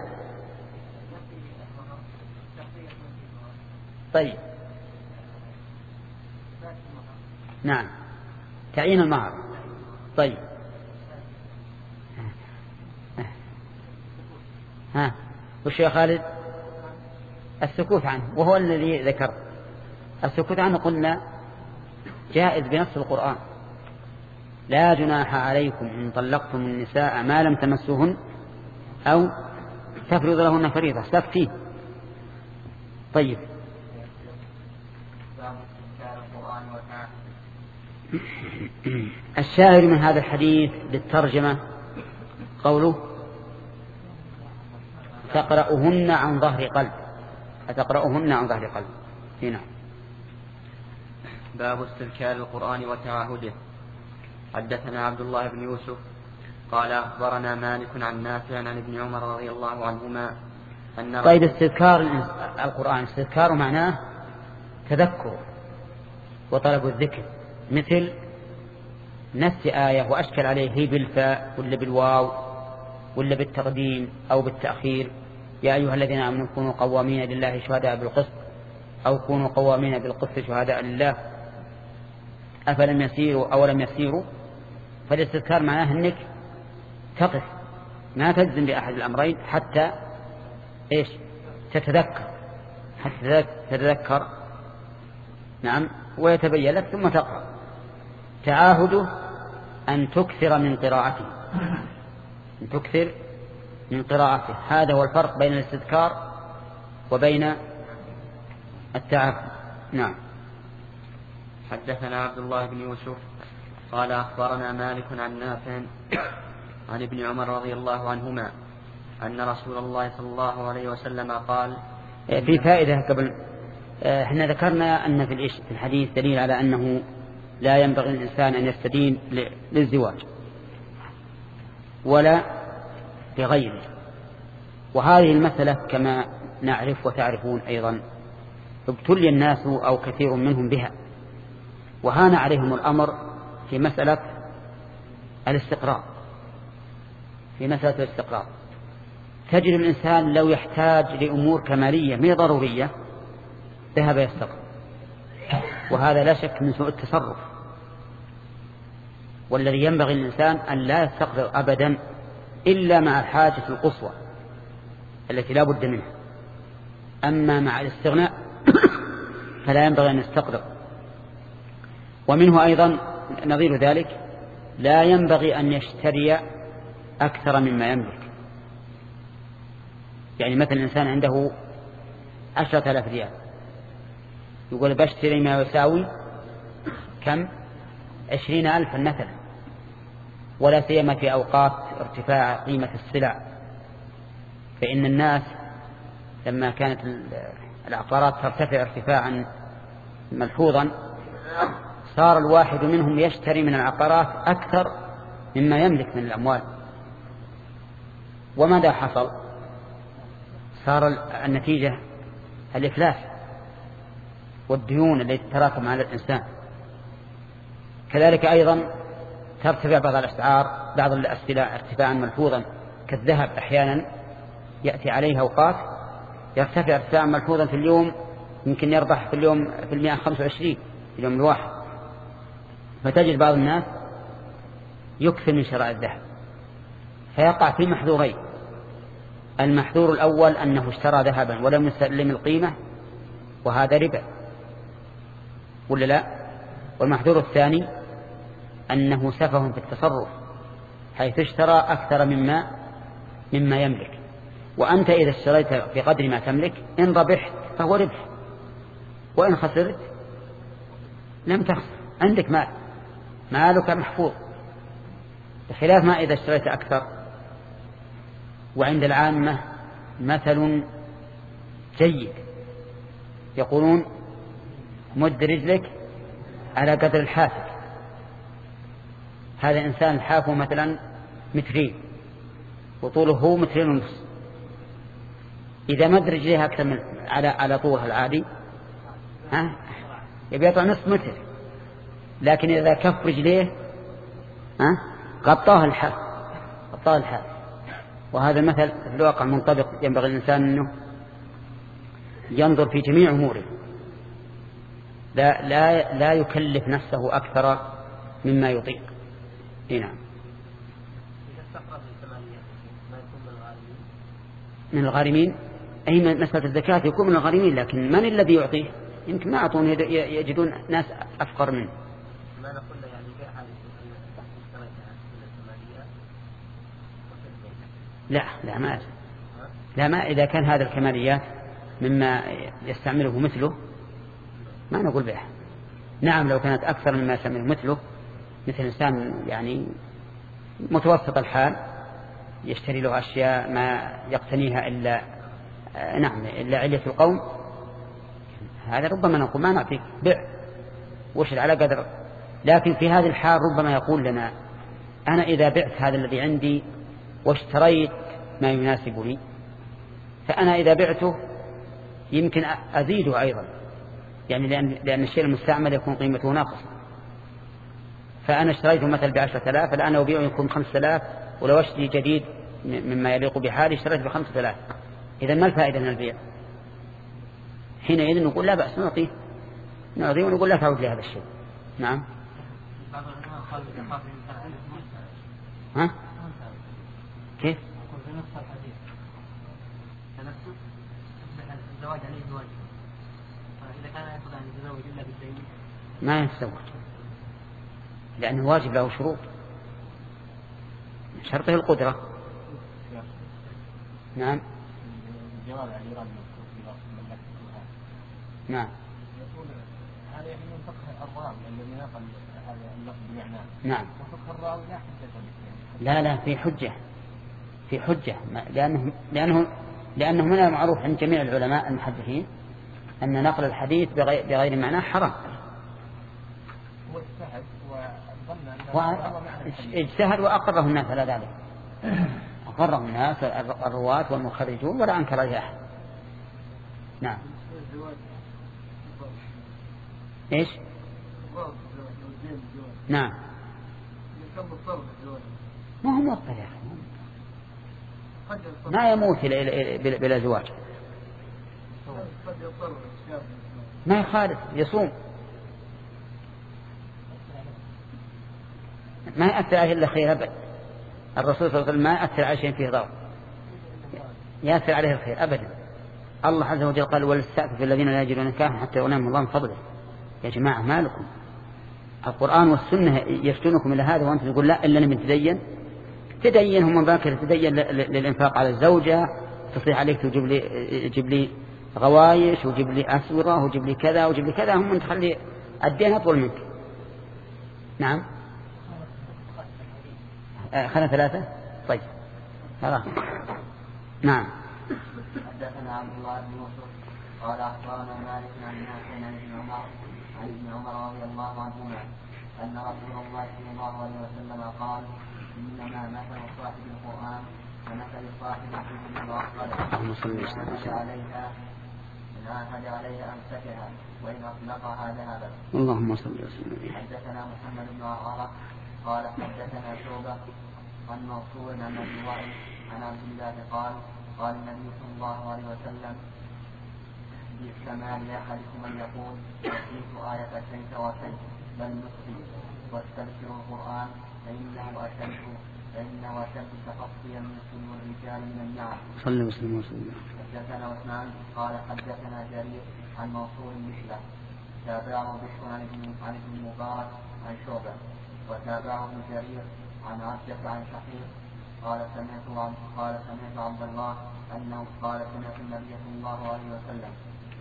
طيب. نعم. تعيين المهر. طيب. ها وش يا خالد؟ السكوت عنه، وهو الذي ذكر السكوت عنه. قلنا جائز بنص القرآن: لا جناح عليكم إن طلقتم النساء ما لم تمسوهن أو تفرض لهن فريضة. سكتين. طيب. الشاهد من هذا الحديث بالترجمة قوله: تقرأهن عن ظهر قلب، أتقرأهن عن ظهر قلب. هنا باب استذكار القرآن وتعاهده. حدثنا عبد الله بن يوسف قال أخبرنا مالك عن نافع عن ابن عمر رضي الله عنهما أن طيب استذكار القرآن، استذكار معناه تذكر وطلب الذكر، مثل نفس آية وأشكل عليه بالفاء ولا بالواو ولا بالتقديم أو بالتأخير: يا أيها الذين آمنوا كونوا قوامين لله شهداء بالقسط، أو كونوا قوامين بالقسط شهداء لله أفلم يسيروا أو لم يسيروا. فالاستذكار معناه أنك تقف ما تجزم بأحد الأمرين حتى إيش تتذكر، حتى تتذكر. نعم. ويتبين لك ثم تقرأ. تعاهده أن تكثر من قراءته، أن تكثر من قراءته. هذا هو الفرق بين الاستذكار وبين التعاهد. نعم. حدثنا عبد الله بن يوسف قال أخبرنا مالك عن نافع عن ابن عمر رضي الله عنهما أن رسول الله صلى الله عليه وسلم قال. في فائدة قبل، احنا ذكرنا أن في الحديث دليل على أنه لا ينبغي الإنسان أن يستدين للزواج ولا لغيره، وهذه المسألة كما نعرف وتعرفون أيضا ابتلي الناس أو كثير منهم بها، وهان عليهم الأمر في مسألة الاستقرار. في مسألة الاستقرار تجد الإنسان لو يحتاج لأمور كمالية مي ضرورية ذهب يستقر، وهذا لا شك من سوء التصرف. والذي ينبغي للإنسان أن لا يستقر أبدا إلا مع الحاجة القصوى التي لا بد منها. أما مع الاستغناء فلا ينبغي أن يستقر. ومنه أيضا نظير ذلك لا ينبغي أن يشتري أكثر مما يملك. يعني مثل الإنسان عنده عشرة آلاف ريال يقول بشتري ما يساوي كم عشرين ألفا مثلا، ولا سيما في أوقات ارتفاع قيمة السلع. فإن الناس لما كانت العقارات ترتفع ارتفاعا ملحوظا صار الواحد منهم يشتري من العقارات أكثر مما يملك من الأموال. وماذا حصل؟ صار النتيجة الإفلاس والديون التي تراكم على الإنسان. كذلك أيضا ترتفع بعض الأسعار، بعض السلع ارتفاعا ملحوظا كالذهب أحيانا يأتي عليه أوقات يرتفع ارتفاعا ملحوظا في اليوم، يمكن يربح في اليوم في المئة خمسة وعشرين في اليوم الواحد. فتجد بعض الناس يكثر من شراء الذهب فيقع في محذورين. المحذور الأول أنه اشترى ذهبا ولم يسلم القيمة، وهذا ربا ولا لا؟ والمحذور الثاني أنه سفه في التصرف حيث اشترى أكثر مما مما يملك. وأنت إذا اشتريت في قدر ما تملك إن ربحت فهو ربح، وإن خسرت لم تخسر، عندك مال، مالك محفوظ، بخلاف ما إذا اشتريت أكثر. وعند العامة مثل جيد يقولون مد رجلك على قدر الحافك. هذا إنسان حافه مثلا مترين وطوله هو مترين ونصف، إذا مد رجليه أكثر من على على طولها العادي ها يبي يطلع نصف متر، لكن إذا كف رجليه ها غطاه الحاف غطاه الحاف. وهذا المثل في الواقع منطبق. ينبغي الإنسان أنه ينظر في جميع أموره، لا لا لا يكلف نفسه أكثر مما يطيق. نعم. من الغارمين أي مسألة الزكاة يكون من الغارمين، لكن من الذي يعطيه؟ يمكن ما أعطون، يجدون ناس أفقر منه. ما نقول يعني هذه لا لا ما لا ما إذا كان هذا الكماليات مما يستعمله مثله ما نقول بها. نعم لو كانت أكثر مما يستعمله مثله، مثل إنسان يعني متوسط الحال يشتري له أشياء ما يقتنيها إلا نعم إلا علية القوم، هذا ربما نقول ما نعطيك بيع وشل على قدر. لكن في هذه الحال ربما يقول لنا أنا إذا بعت هذا الذي عندي واشتريت ما يناسبني، فأنا إذا بعته يمكن أزيده أيضا، يعني لأن, لأن الشيء المستعمل يكون قيمته ناقصة. فأنا اشتريته مثل بعشرة آلاف، الآن أبيعه يكون خمسة آلاف، ولو اشتري جديد مما يليق بحالي اشتريت بخمسة آلاف. إذا ما الفائدة من البيع؟ حينئذ نقول لا بأس نعطيه نعطيه ونقول لا تعود لهذا الشيء. نعم. ها؟ كيف؟ ما يتزوج لأنه واجب له شروط، شرطه القدرة. نعم. نعم. فقه الراوي الذي نقل هذا اللفظ بمعناه. نعم. وفقه الراوي لا حجة به. لا لا في حجة في حجة لأنه لأنه لأنه من المعروف عند جميع العلماء المحدثين أن نقل الحديث بغير, بغير معناه حرام. هو اجتهد وظن أنه اجتهد وأقره الناس على ذلك. أقره الناس الرواة والمخرجون ولا أنكر عليه أحد. نعم. إيش؟ نعم. ما هو مضطر يا أخي. ما يموت بلا زواج. ما يخالف يصوم. ما يأثر عليه إلا خير أبدا. الرسول صلى الله عليه وسلم ما يأثر على شيء فيه ضرر. يأثر عليه الخير أبدا. الله عز وجل قال وليستعفف الذين لا يجدون نكاحا حتى يغنيهم الله من فضله. يا جماعة ما لكم؟ القرآن والسنة يفتونكم إلى هذا وأنتم تقول لا إلا من تدين. تدين هم باكر تدين للإنفاق على الزوجة تصيح عليك تجيب لي جيب لي غوايش وجيب لي أسورة وجيب لي كذا وجيب لي كذا. هم تخلي الدين أطول منك. نعم. خلنا ثلاثة. طيب خلاص. نعم. حدثنا عبد الله بن يوسف قال أخبرنا مالك عن نافع عن ابن عمر عن ابن عمر رضي الله عنهما أن رسول الله صلى الله عليه وسلم قال إنما مثل صاحب القرآن كمثل صاحب الحجر وأصله إن عليها إن عاهد عليها أمسكها وإن أطلقها ذهبت. اللهم صل وسلم. حدثنا محمد بن عرارة قال حدثنا شعبة عن منصور عن أبي وائل عن عبد الله قال قال النبي صلى الله عليه وسلم بالكمال لأحدكم أن يقول نسيت آية شيء وشيء بل نسيت واستبشروا القرآن فإنه أشد فإنه أشد تخطيا من صدور الرجال من النار. صلى وسلم وسلم. حدثنا عثمان قال حدثنا جرير عن منصور مثله تابعه بشر عن ابن المبارك عن شعبة وتابعه ابن جرير عن عبدة عن شقيق قال سمعت قال سمعت عبد الله أنه قال سمعت النبي صلى الله عليه وسلم.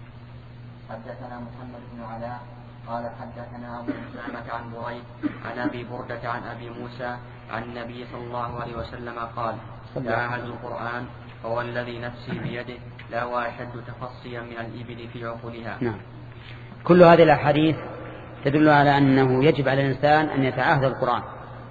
حدثنا محمد بن علاء قال حدثنا أبو أسامة عن بريد عن أبي بردة عن أبي موسى عن النبي صلى الله عليه وسلم قال تعاهدوا القرآن فهو الذي نفسي بيده لا أشد تفصيا من الإبل في عقولها. نعم. كل هذه الأحاديث تدل على أنه يجب على الإنسان أن يتعاهد القرآن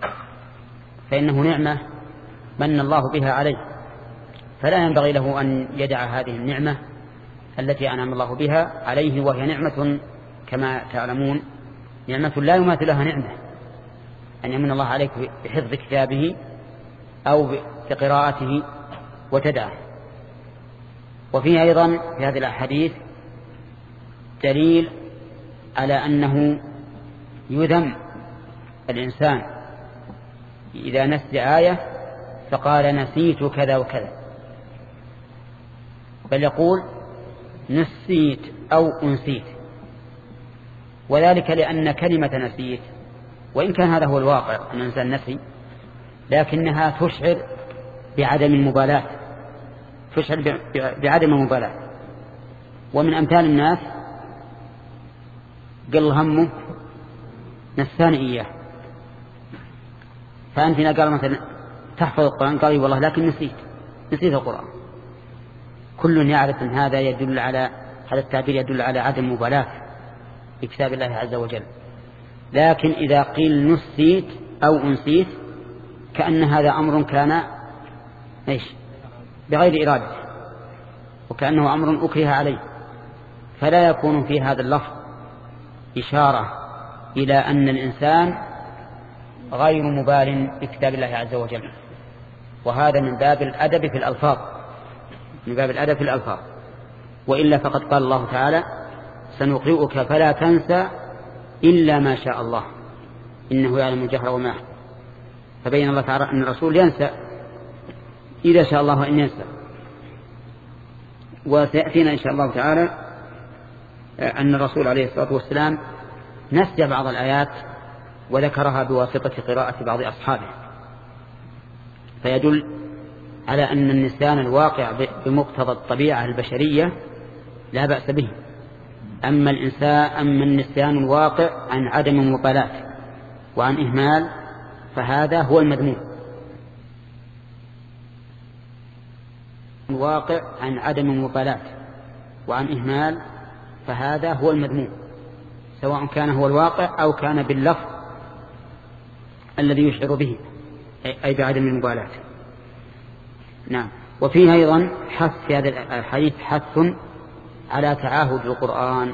فإنه نعمة من الله بها عليه فلا ينبغي له أن يدع هذه النعمة التي أنعم الله بها عليه وهي نعمة كما تعلمون نعمة لا يماثل لها نعمة أن يمن الله عليك بحفظ كتابه أو بقراءته وتدعه. وفيه أيضا في هذه الأحاديث دليل على أنه يذم الإنسان إذا نسي آية فقال نسيت كذا وكذا بل يقول نسيت أو أنسيت وذلك لأن كلمة نسيت وإن كان هذا هو الواقع أن الإنسان نسي لكنها تشعر بعدم المبالاة تشعر بعدم المبالاة. ومن أمثال الناس قل همه نسان إياه فأنت إذا قال مثلا تحفظ القرآن قال والله لكن نسيت نسيت القرآن. كل يعرف أن هذا يدل على هذا التعبير يدل على عدم مبالاة بكتاب الله عز وجل. لكن إذا قيل نسيت أو أنسيت كأن هذا أمر كان إيش بغير إرادة وكأنه أمر أكره عليه فلا يكون في هذا اللفظ إشارة إلى أن الإنسان غير مبال بكتاب الله عز وجل. وهذا من باب الأدب في الألفاظ من باب الأدب في الألفاظ. وإلا فقد قال الله تعالى سنقرئك فلا تنسى إلا ما شاء الله إنه يعلم الجهر وما يخفى. فبين الله تعالى أن الرسول ينسى إذا شاء الله وإن ينسى. وسيأتينا إن شاء الله تعالى أن الرسول عليه الصلاة والسلام نسي بعض الآيات وذكرها بواسطة قراءة بعض أصحابه فيدل على أن النسيان الواقع بمقتضى الطبيعة البشرية لا بأس به أما الإنسان أما النسيان الواقع عن عدم مبالاة وعن إهمال فهذا هو المذموم. الواقع عن عدم مبالاة وعن إهمال فهذا هو المذموم، سواء كان هو الواقع أو كان باللفظ الذي يشعر به أي بعدم المبالاة. نعم. وفيه أيضا حث في هذا الحديث حث على تعاهد القرآن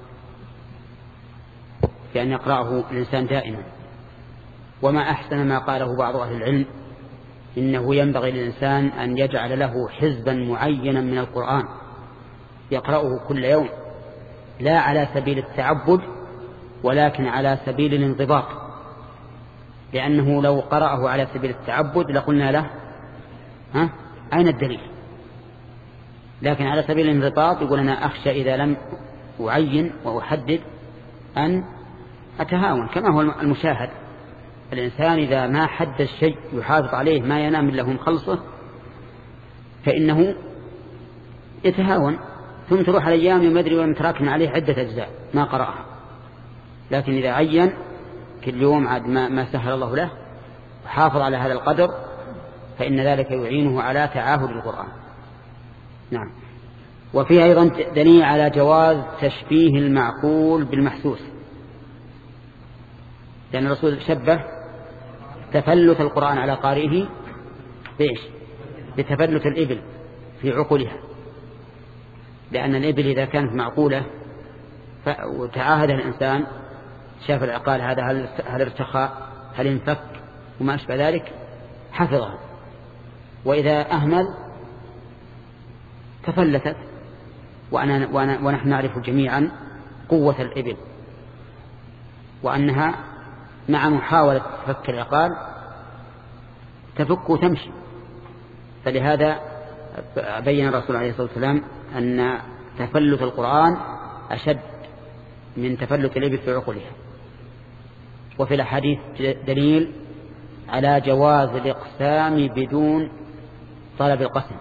بأن يقرأه الإنسان دائما. وما أحسن ما قاله بعض أهل العلم إنه ينبغي للإنسان أن يجعل له حزبا معينا من القرآن يقرأه كل يوم، لا على سبيل التعبد ولكن على سبيل الانضباط، لأنه لو قرأه على سبيل التعبد لقلنا له ها أين الدليل؟ لكن على سبيل الانضباط يقول أنا أخشى إذا لم أعين وأحدد أن أتهاون، كما هو المشاهد. الإنسان إذا ما حدد شيء يحافظ عليه ما ينام إلا هم خلصه فإنه يتهاون، ثم تروح الأيام يمدري ومتراكم عليه عدة أجزاء ما قرأها. لكن إذا عين كل يوم عاد ما, ما سهل الله له وحافظ على هذا القدر فإن ذلك يعينه على تعاهد القرآن. نعم. وفيه أيضا دليل على جواز تشبيه المعقول بالمحسوس، لأن الرسول شبه تفلت القرآن على قارئه بإيش؟ بتفلت الإبل في عقولها، لأن الإبل إذا كانت معقولة وتعاهد الإنسان شاف العقال هذا هل ارتخاء هل انفك وما أشبه ذلك حفظها، وإذا أهمل تفلتت. وأنا وأنا ونحن نعرف جميعا قوة الإبل وأنها مع محاولة فك العقال تفك وتمشي، فلهذا بين الرسول عليه الصلاة والسلام أن تفلت القرآن أشد من تفلت الإبل في عقولها. وفي الحديث دليل على جواز الإقسام بدون طلب القسم.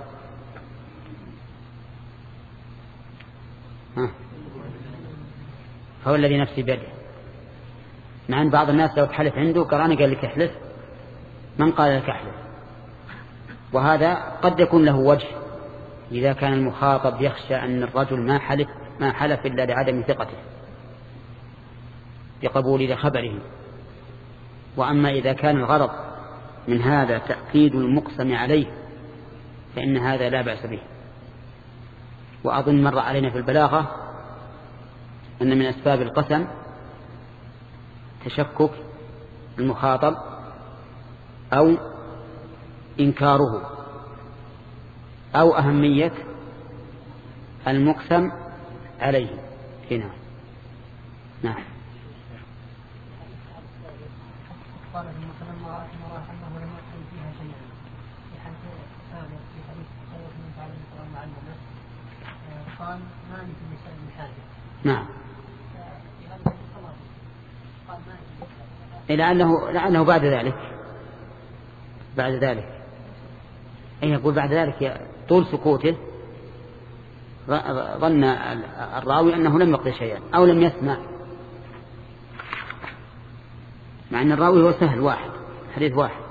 ها. فهو الذي نفسي بيده، مع أن بعض الناس لو تحلف عنده قراني قال لك احلف، من قال لك احلف؟ وهذا قد يكون له وجه إذا كان المخاطب يخشى أن الرجل ما حلف ما حلف إلا لعدم ثقته بقبول خبره. وأما إذا كان الغرض من هذا تأكيد المقسم عليه فإن هذا لا بأس به. وأظن مر علينا في البلاغة أن من أسباب القسم تشكك المخاطب أو إنكاره أو أهمية المقسم عليه هنا. نعم. قال ابن مسلم رحمه الله انه لم يقل فيها شيئا بحيث ثابت في حديث تصرف من فعل القرآن مع الناس قال ما لي في النساء من حاجه. نعم. لعله لعله بعد ذلك بعد ذلك أي يقول بعد ذلك طول سكوته ظن الراوي أنه لم يقل شيئا أو لم يسمع، مع أن الراوي هو سهل واحد حديث واحد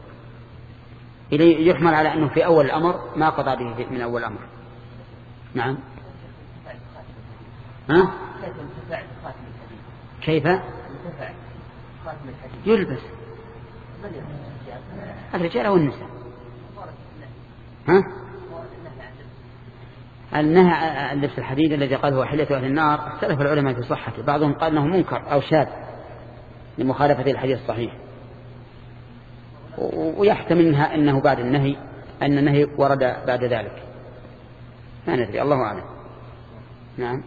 إليه يحمل على أنه في أول الأمر ما قضى به من أول الأمر. نعم. ها؟ كيف يلبس الرجال أو النساء؟ ها؟ النهي عن لبس الحديد الذي قال هو حلية أهل النار اختلف العلماء في صحته، بعضهم قال أنه منكر أو شاذ لمخالفة الحديث الصحيح، ويحتمل منها أنه بعد النهي أن النهي ورد بعد ذلك، ما ندري الله أعلم. نعم.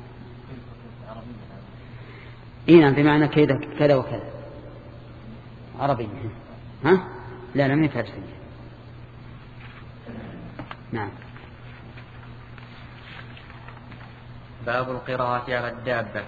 إيه نعم بمعنى كذا كذا وكذا عربي. ها؟ لا لا من فارسية. نعم. باب القراءة على الدابة.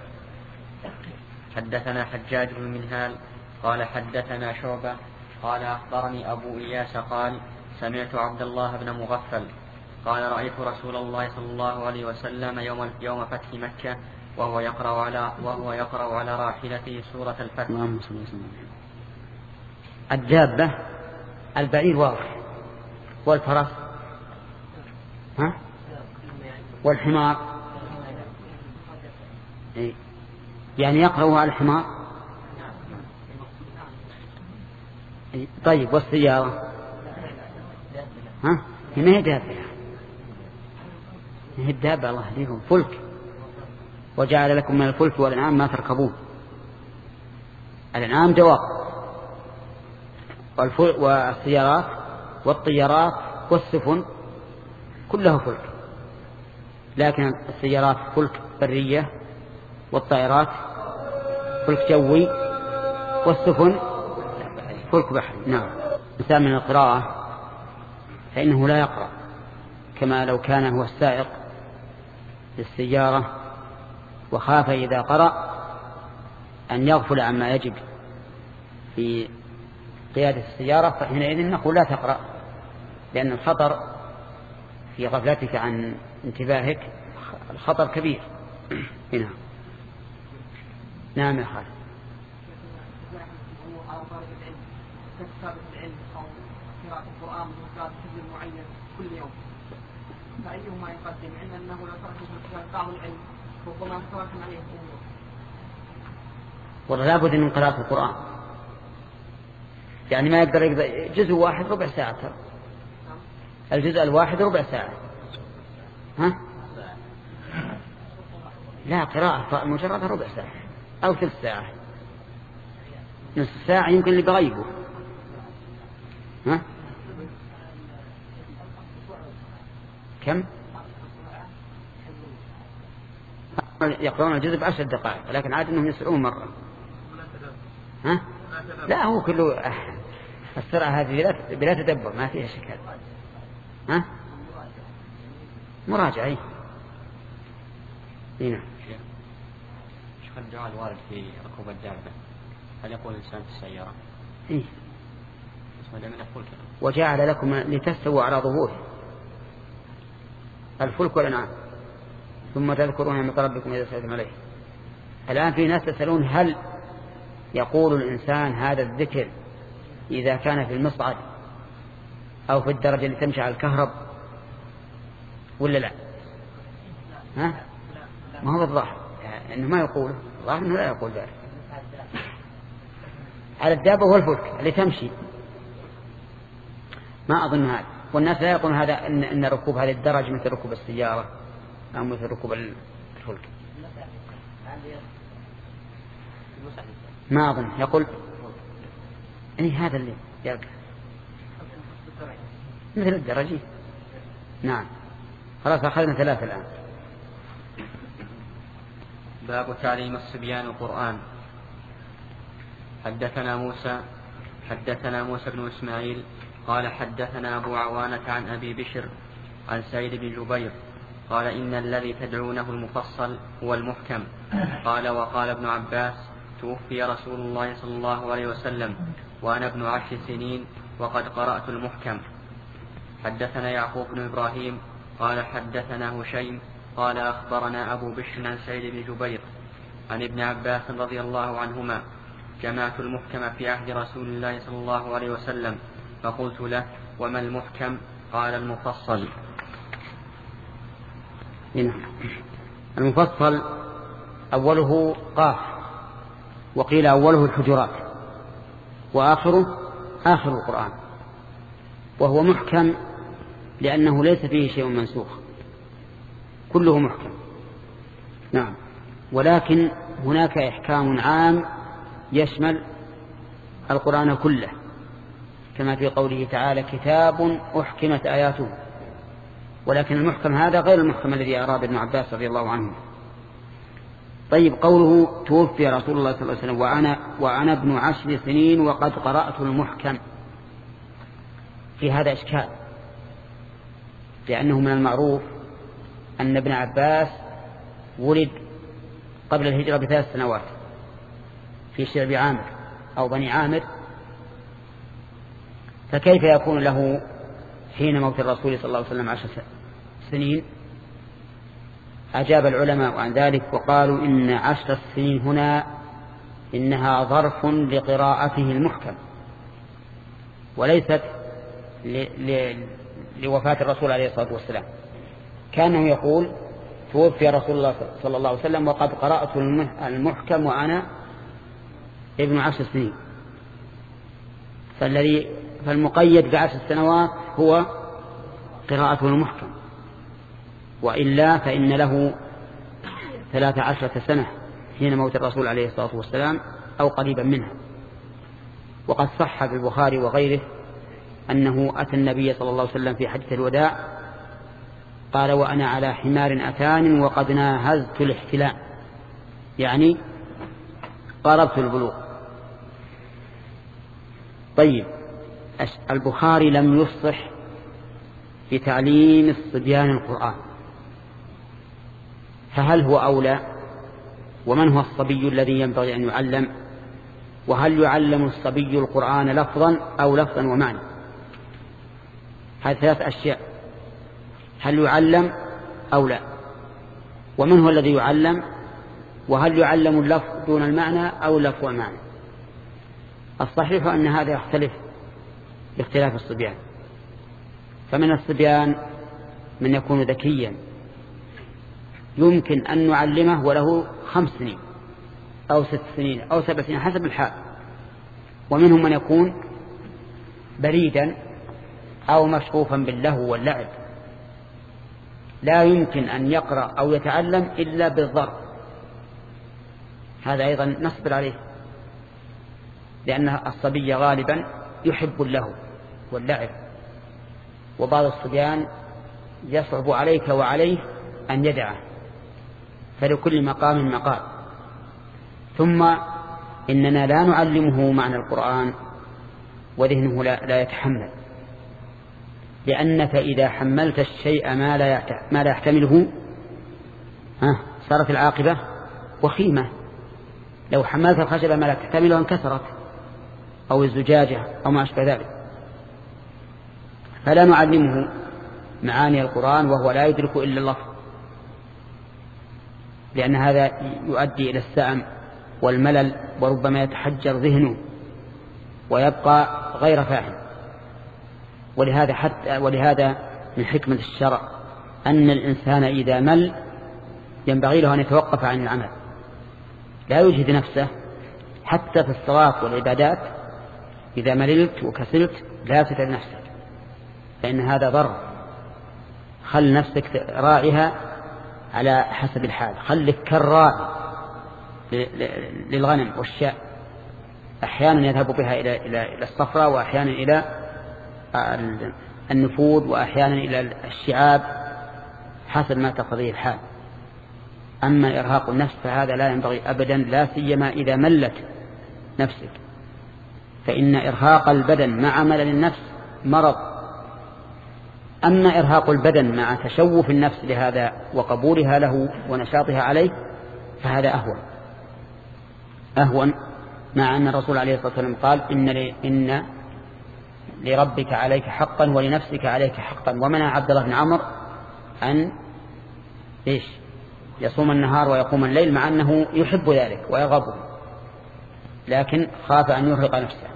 حدثنا حجاج بن منهال قال حدثنا شعبة قال أخبرني أبو إياس قال سمعت عبد الله بن مغفل قال رأيت رسول الله صلى الله عليه وسلم يوم, يوم فتح مكة وهو يقرأ على وهو يقرأ على راحلته سورة الفتح. الدابة البعير واضح، والفرس ها والحمار يعني يقرأ على الحمار. طيب والسيارة ها هي ما هي دابة، هي الدابة الله يهديهم فلك، وجعل لكم من الفلك والأنعام ما تركبون. الأنعام دواب، والسيارات والطيارات والسفن كله فلك، لكن السيارات فلك برية، والطائرات فلك جوي، والسفن فلك بحري. نعم. مثال من القراءة فإنه لا يقرأ كما لو كان هو السائق للسيارة وخاف إذا قرأ أن يغفل عما يجب في قيادة السيارة، فحينئذ نقول لا تقرأ، لأن الخطر في غفلتك عن انتباهك الخطر كبير. هنا نعم يا خالد. كتابة العلم أو قراءة القرآن وقراءة حزب معين كل يوم، فأيهما يقدم؟ علم أنه لو ترك بعض العلم ربما تتراكم عليه الأمور. ولا بد من قراءة القرآن، يعني ما يقدر يقدر جزء واحد ربع ساعة، الجزء الواحد ربع ساعة. ها؟ لا، قراءة مجرد ربع ساعة أو ثلث ساعة، نصف ساعة يمكن اللي بغيبه. ها؟ كم؟ يقرؤون الجزء بعشر دقائق، لكن عاد أنهم يسرعون مرة. ها؟ لا، هو كله السرعة هذه بلا تدبر ما فيها شك. ها؟ مراجعة. هنا شيخ الدعاء الوارد في ركوب الدابة هل يقول الإنسان في السيارة؟ إيه. وجعل لكم لتستووا على ظهوره الفلك والأنعام ثم تذكرون نعمة ربكم إذا سألتم عليه. الآن في ناس يسألون هل يقول الإنسان هذا الذكر إذا كان في المصعد أو في الدرجة اللي تمشي على الكهرب ولا لا؟ ها؟ ما هو الظاهر يعني إنه ما يقول، الظاهر إنه لا يقول ذلك. على الدابة والفلك اللي تمشي ما أظن هذا، والناس لا يقولون هذا إن, إن ركوب هذه الدرجة مثل ركوب السيارة أو مثل ركوب الفلك. ما أظن يقول إيه هذا اللي يركب مثل الدرجة. نعم. خلاص أخذنا ثلاثة الآن. باب تعليم الصبيان القرآن. حدثنا موسى حدثنا موسى بن إسماعيل قال حدثنا أبو عوانة عن أبي بشر عن سعيد بن جبير قال إن الذي تدعونه المفصل هو المحكم. قال وقال ابن عباس توفي رسول الله صلى الله عليه وسلم وأنا ابن عشر سنين وقد قرأت المحكم. حدثنا يعقوب بن إبراهيم قال حدثنا هشيم قال أخبرنا أبو بشر عن سعيد بن جبير عن ابن عباس رضي الله عنهما جمعت المحكم في عهد رسول الله صلى الله عليه وسلم فقلت له وما المحكم؟ قال المفصل. المفصل أوله قاف، وقيل أوله الحجرات، وآخره آخر القرآن، وهو محكم لأنه ليس فيه شيء منسوخ، كله محكم. نعم. ولكن هناك إحكام عام يشمل القرآن كله، كما في قوله تعالى كتاب أحكمت آياته، ولكن المحكم هذا غير المحكم الذي أراد ابن عباس رضي الله عنه. طيب، قوله توفي رسول الله صلى الله عليه وسلم وأنا, وأنا ابن عشر سنين وقد قرأت المحكم، في هذا إشكال، لأنه من المعروف أن ابن عباس ولد قبل الهجرة بثلاث سنوات في شعب عامر أو بني عامر، فكيف يكون له حين موت الرسول صلى الله عليه وسلم عشر سنين؟ أجاب العلماء عن ذلك وقالوا إن عشر السنين هنا إنها ظرف لقراءته المحكم وليست ل... ل... لوفاة الرسول عليه الصلاة والسلام. كانه يقول توفي رسول الله صلى الله عليه وسلم وقد قرأت المحكم وأنا ابن عشر سنين، فالذي فالمقيد بعشر سنوات هو قراءته المحكم، وإلا فإن له ثلاث عشرة سنة حين موت الرسول عليه الصلاة والسلام أو قريبا منها. وقد صح في البخاري وغيره أنه أتى النبي صلى الله عليه وسلم في حجة الوداع قال وأنا على حمار أتان وقد ناهزت الاحتلام، يعني قاربت البلوغ. طيب، البخاري لم يفصح بتعليم الصبيان القرآن، فهل هو أولى؟ ومن هو الصبي الذي ينبغي أن يعلم؟ وهل يعلم الصبي القرآن لفظا أو لفظا ومعنى؟ هذه ثلاث أشياء، هل يعلم أو لا؟ ومن هو الذي يعلم؟ وهل يعلم اللفظ دون المعنى أو اللفظ والمعنى؟ الصحيح أن هذا يختلف باختلاف الصبيان، فمن الصبيان من يكون ذكيا يمكن أن نعلمه وله خمس سنين أو ست سنين أو سبع سنين حسب الحال، ومنهم من يكون بريدا أو مشغوفا باللهو واللعب لا يمكن أن يقرأ أو يتعلم إلا بالضرب. هذا أيضا نصبر عليه، لأن الصبي غالبا يحب اللهو واللعب، وبعض الصبيان يصعب عليك وعليه أن يدعه، فلكل مقام مقال. ثم إننا لا نعلمه معنى القرآن وذهنه لا, لا يتحمل، لأنك إذا حملت الشيء ما لا ما لا يحتمله ها صارت العاقبة وخيمة. لو حملت الخشبة ما لا تحتمله انكسرت، أو الزجاجة أو ما أشبه ذلك. فلا نعلمه معاني القرآن وهو لا يدرك إلا اللفظ، لأن هذا يؤدي إلى السأم والملل، وربما يتحجر ذهنه ويبقى غير فاهم. ولهذا حتى ولهذا من حكمة الشرع أن الإنسان إذا مل ينبغي له أن يتوقف عن العمل، لا يجهد نفسه حتى في الصلاة والعبادات. إذا مللت وكسلت لا تتعب نفسك، فإن هذا ضر. خل نفسك راعيها على حسب الحال، خلك كالراعي للغنم والشاء، أحيانا يذهب بها إلى إلى الصفراء، وأحيانا إلى النفوذ، وأحيانا إلى الشعاب، حسب ما تقضيه الحال. أما إرهاق النفس فهذا لا ينبغي أبدا، لا سيما إذا ملت نفسك، فإن إرهاق البدن مع ملل النفس مرض. أما إرهاق البدن مع تشوف النفس لهذا وقبولها له ونشاطها عليه فهذا أهون أهون مع أن الرسول عليه الصلاة والسلام قال إن, لي إن لربك عليك حقا ولنفسك عليك حقا. ومنع عبد الله بن عمرو أن إيش يصوم النهار ويقوم الليل، مع أنه يحب ذلك ويرغبه، لكن خاف أن يرهق نفسه.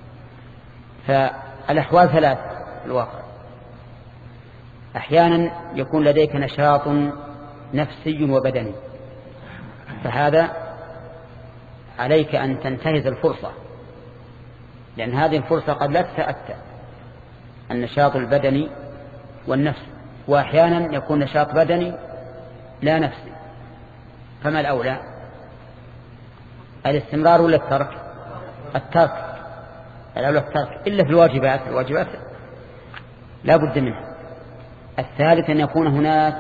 فالأحوال ثلاث في الواقع، أحيانا يكون لديك نشاط نفسي وبدني، فهذا عليك أن تنتهز الفرصة، لأن هذه الفرصة قد لا تتأتى، النشاط البدني والنفسي. وأحيانا يكون نشاط بدني لا نفسي، فما الأولى؟ الاستمرار ولا الترك؟ الترك الأولى الترك، إلا في الواجبات، الواجبات لا بد منها. الثالث أن يكون هناك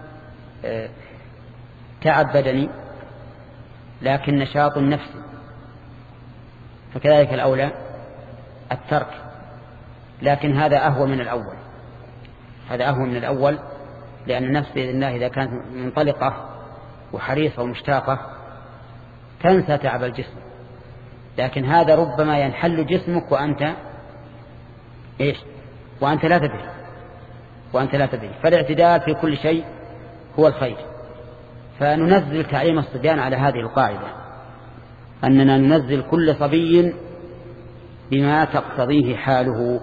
تعب بدني لكن نشاط نفسي، فكذلك الأولى الترك، لكن هذا أهون من الأول، هذا أهون من الأول، لأن النفس بإذن الله إذا كانت منطلقة وحريصة ومشتاقة تنسى تعب الجسم، لكن هذا ربما ينحل جسمك وأنت إيش وأنت لا تدري وأنت لا تدري فالاعتدال في كل شيء هو الخير. فننزل تعليم الصبيان على هذه القاعدة، أننا ننزل كل صبي بما تقتضيه حاله.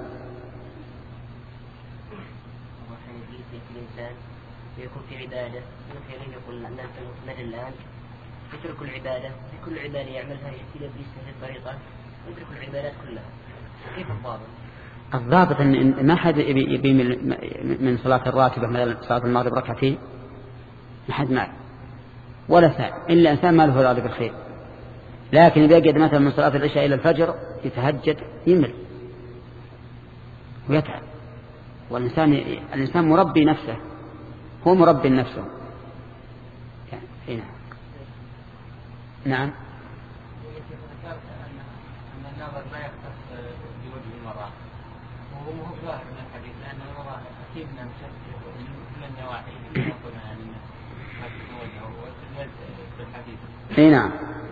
يكون في عبادة مثل يقول الناس المسلمين الآن يترك العبادة في كل عبادة يعملها يلبس في الطريقة يترك العبادات كلها، كيف الضابط؟ الضابط أن ما حد يبي من صلاة الراتبة مثلا صلاة المغرب ركعتين، ما حد معه ولا ساعة إلا إنسان ما له إرادة بالخير، لكن إذا يجد مثلا من صلاة العشاء إلى الفجر يتهجد يمل ويتعب. والإنسان الإنسان مربي نفسه، هو مربي نفسه يعني. نعم. أن النظر لا يختص بوجه المرأة، وهو مو ظاهر من الحديث، لأن المرأة أكيد من كل النواحي يقول عن وجهه واستدلال بالحديث. اي نعم.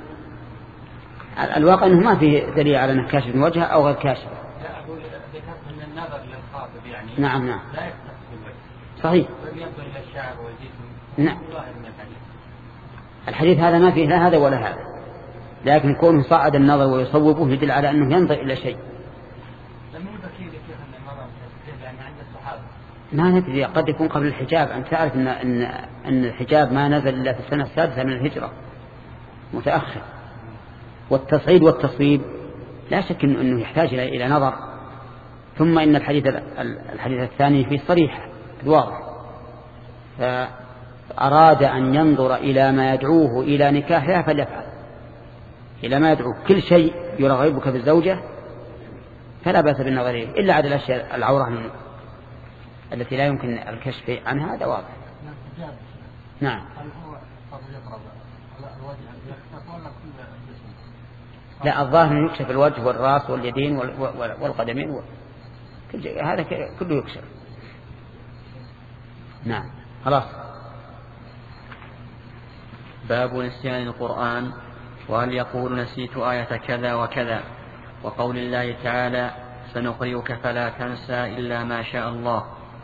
الواقع أنه ما فيه دليل على أنه كاشف من وجهه أو غير كاشف. لا أقول ذكرت أن النظر للخاطب يعني نعم نعم لا يختص بالوجه. صحيح. ينظر إلى الشعر والجسم. نعم. ظاهر من الحديث. الحديث هذا ما فيه لا هذا ولا هذا، لكن كونه صعد النظر ويصوبه يدل على أنه ينظر إلى شيء. لم يبكي لك أن النظر يعني عند الصحابة. ما ندري، قد يكون قبل الحجاب. أنت تعرف أن أن أن الحجاب ما نزل إلا في السنة السادسة من الهجرة، متأخر. والتصعيد والتصويب لا شك أنه يحتاج إلى نظر. ثم إن الحديث الحديث الثاني فيه صريح الواضح، فأراد أن ينظر إلى ما يدعوه إلى نكاحها فليفعل، إلى ما يدعو كل شيء يرغبك في الزوجة فلا بأس بالنظر إليه، إلا عدد الأشياء العورة من التي لا يمكن الكشف عنها، هذا واضح. نعم. لا، الظاهر يكشف الوجه والرأس واليدين والقدمين هذا كله يكشف. نعم خلاص. باب نسيان القرآن، وهل يقول نسيت آية كذا وكذا، وقول الله تعالى سنقرئك فلا تنسى إلا ما شاء الله.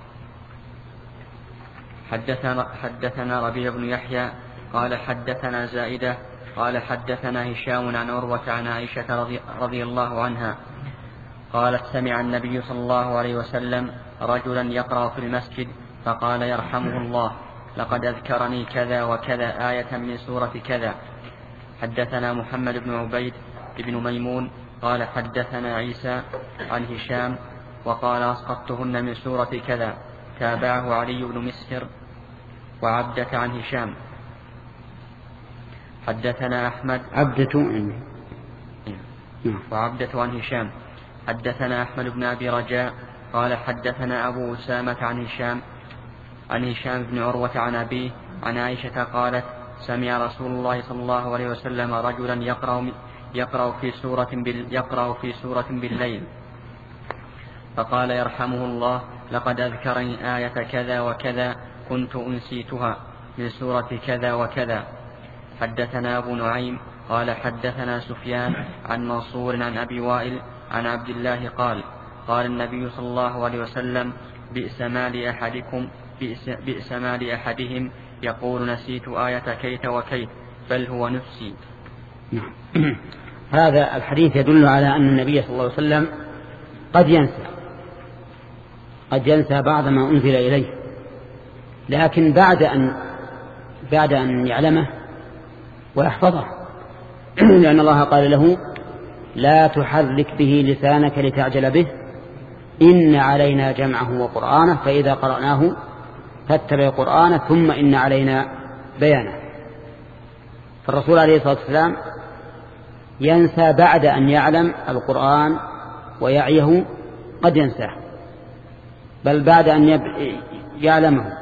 حدثنا, حدثنا ربيع بن يحيى قال حدثنا زائدة قال حدثنا هشام عن عروة عن عائشة رضي, رضي الله عنها قالت سمع النبي صلى الله عليه وسلم رجلا يقرأ في المسجد فقال يرحمه الله لقد أذكرني كذا وكذا آية من سورة كذا. حدثنا محمد بن عبيد بن ميمون قال حدثنا عيسى عن هشام وقال أسقطتهن من سورة كذا. تابعه علي بن مسهر وعبدة عن هشام. حدثنا أحمد عبدة وعبدة عن هشام. حدثنا أحمد بن أبي رجاء قال حدثنا أبو أسامة عن هشام عن هشام بن عروة عن أبيه عن عائشة قالت سمع رسول الله صلى الله عليه وسلم رجلا يقرأ يقرأ في سورة بال يقرأ في سورة بالليل فقال يرحمه الله لقد أذكرني آية كذا وكذا كنت أنسيتها من سورة كذا وكذا. حدثنا أبو نعيم قال حدثنا سفيان عن منصور عن أبي وائل عن عبد الله قال قال النبي صلى الله عليه وسلم بئس ما لأحدكم بئس, بئس ما لأحدهم يقول نسيت آية كيت وكيت بل هو نفسي. هذا الحديث يدل على أن النبي صلى الله عليه وسلم قد ينسى قد ينسى بعض ما أنزل إليه، لكن بعد أن بعد أن يعلمه ويحفظه، لأن الله قال له لا تحرك به لسانك لتعجل به إن علينا جمعه وقرآنه فإذا قرأناه فاتبع قرآنه ثم إن علينا بيانه. فالرسول عليه الصلاة والسلام ينسى بعد أن يعلم القرآن ويعيه، قد ينساه، بل بعد أن يعلمه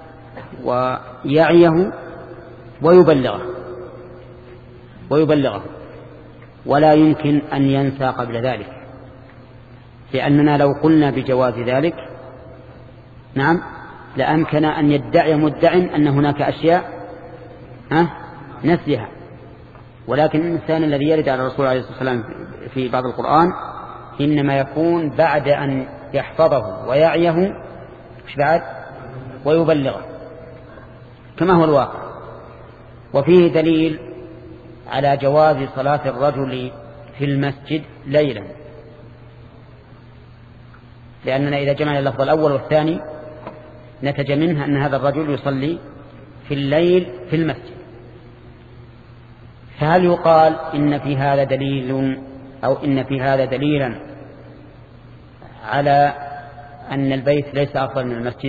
ويعيه ويبلغه ويبلغه ولا يمكن أن ينسى قبل ذلك، لأننا لو قلنا بجواز ذلك نعم لأمكن أن يدعي مدع أن هناك أشياء أه نسيها، ولكن الإنسان الذي يرد على الرسول عليه الصلاة والسلام في بعض القرآن إنما يكون بعد أن يحفظه ويعيه مش بعد ويبلغه كما هو الواقع. وفيه دليل على جواز صلاة الرجل في المسجد ليلا، لأننا إذا جمعنا اللفظ الأول والثاني نتج منها أن هذا الرجل يصلي في الليل في المسجد. فهل يقال إن في هذا دليل أو إن في هذا دليلا على أن البيت ليس أفضل من المسجد؟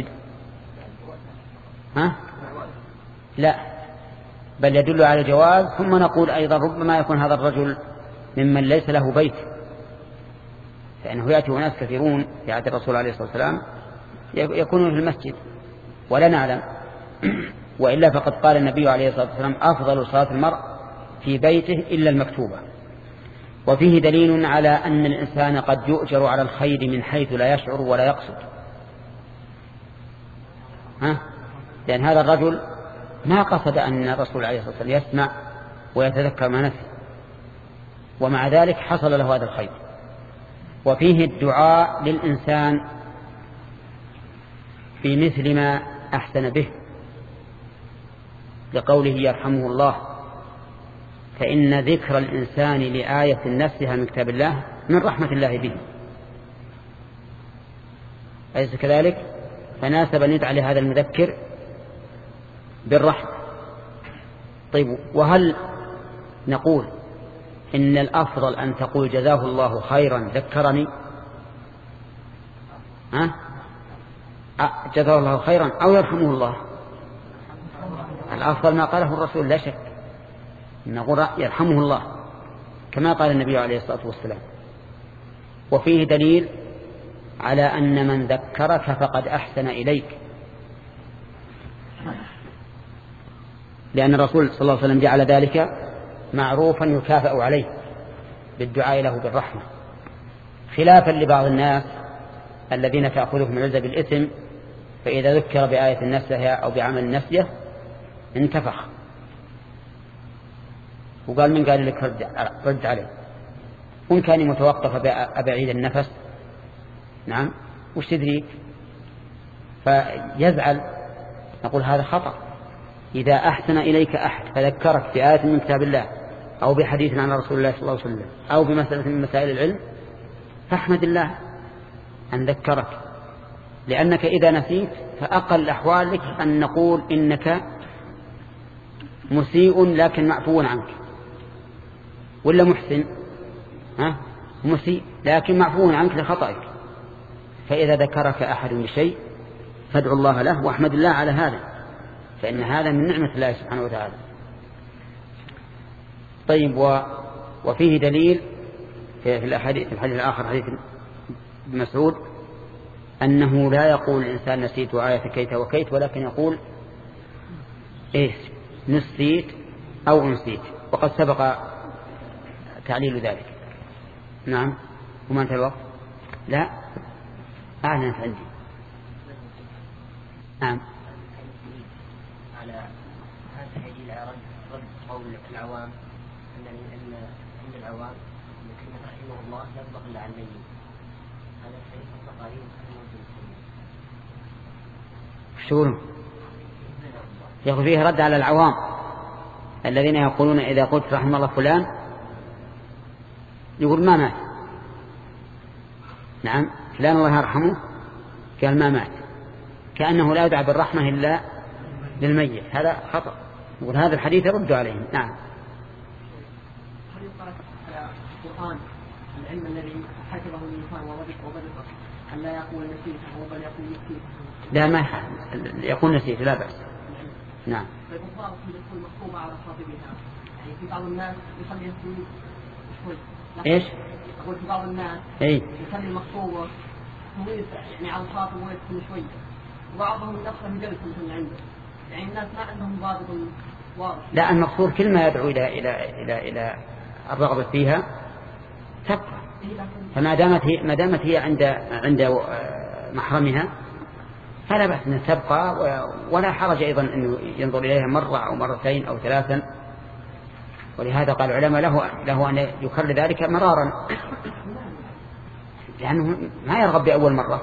ها؟ لا، بل يدل على الجواز. ثم نقول أيضا ربما يكون هذا الرجل ممن ليس له بيت، فإنه يأتي ناس كثيرون في عهد الرسول عليه الصلاة والسلام يكونون في المسجد ولا نعلم. وإلا فقد قال النبي عليه الصلاة والسلام أفضل صلاة المرء في بيته إلا المكتوبة. وفيه دليل على أن الإنسان قد يؤجر على الخير من حيث لا يشعر ولا يقصد. ها؟ لأن هذا الرجل ما قصد أن الرسول عليه الصلاة والسلام يسمع ويتذكر ما نفسه، ومع ذلك حصل له هذا الخير. وفيه الدعاء للإنسان في مثل ما أحسن به، لقوله يرحمه الله، فإن ذكر الإنسان لآية نفسها من كتاب الله من رحمة الله به، أليس كذلك؟ فناسب أن يدعى لهذا المذكر بالرحمة. طيب، وهل نقول إن الأفضل أن تقول جزاه الله خيرا ذكرني، ها؟ جزاه الله خيرا أو يرحمه الله؟ الأفضل ما قاله الرسول لا شك، نقول يرحمه الله كما قال النبي عليه الصلاة والسلام. وفيه دليل على أن من ذكرك فقد أحسن إليك، لأن الرسول صلى الله عليه وسلم جعل ذلك معروفا يكافأ عليه بالدعاء له بالرحمة، خلافا لبعض الناس الذين تأخذهم العزة بالإثم، فإذا ذكر بآية نفسها أو بعمل نفسه انتفخ وقال من قال لك رد عليه، وإن كان متوقف أبعيد النفس نعم وش تدريك، فيزعل. نقول هذا خطأ. إذا أحسن إليك أحد فذكرك بآية من كتاب الله أو بحديث عن رسول الله صلى الله عليه وسلم أو بمسألة من مسائل العلم فاحمد الله أن ذكرك، لأنك إذا نسيت فأقل الأحوال لك أن نقول إنك مسيء لكن معفو عنك، ولا محسن ها مسيء لكن معفو عنك لخطأك. فإذا ذكرك أحد بشيء فادعو الله له واحمد الله على هذا، فإن هذا من نعمة الله سبحانه وتعالى. طيب، و... وفيه دليل في الحديث, في الحديث الآخر حديث ابن مسعود أنه لا يقول الإنسان نسيت آية كيت وكيت، ولكن يقول إيه نسيت أو أنسيت، وقد سبق تعليل ذلك. نعم. وما انتهى الوقت؟ لا أعلن عندي. نعم. على هذا الدليل على رد قول العوام أن أن عند العوام أن كلمة رحمه الله لا تطلق إلا على الميت، هذا الحديث التقارير شو يقول فيه رد على العوام الذين يقولون إذا قلت رحمه الله فلان يقول ما مات. نعم، فلان الله يرحمه قال ما مات، كأنه لا يدعى بالرحمة إلا للميت. هذا خطأ، يقول هذا الحديث يرد عليهم. نعم. حديث على القرآن العلم الذي حفظه الإنسان وبدأ أن لا يقول نسيته وبل يقول نسيته. لا ما يقول نسيته لا بأس. نعم. طيب الضابط يكون مكتوبة على خاطبها، يعني في بعض الناس يخلي يسوي شوي. إيش؟ أقول في بعض الناس إيه؟ يخلي مكتوبة طويل يعني على الخاطب ويكون شوي، وبعضهم نفسه جلس مثل عنده، يعني الناس ما عندهم ضابط واضح. لا، المقصود كل ما يدعو إلى إلى إلى إلى الرغبة فيها تبقى، فما دامت هي ما دامت هي عند عند محرمها فلا بأس أن تبقى، ولا حرج أيضا أن ينظر إليها مرة أو مرتين أو ثلاثا. ولهذا قال العلماء له له أن يكرر ذلك مرارا، لأنه ما يرغب بأول مرة.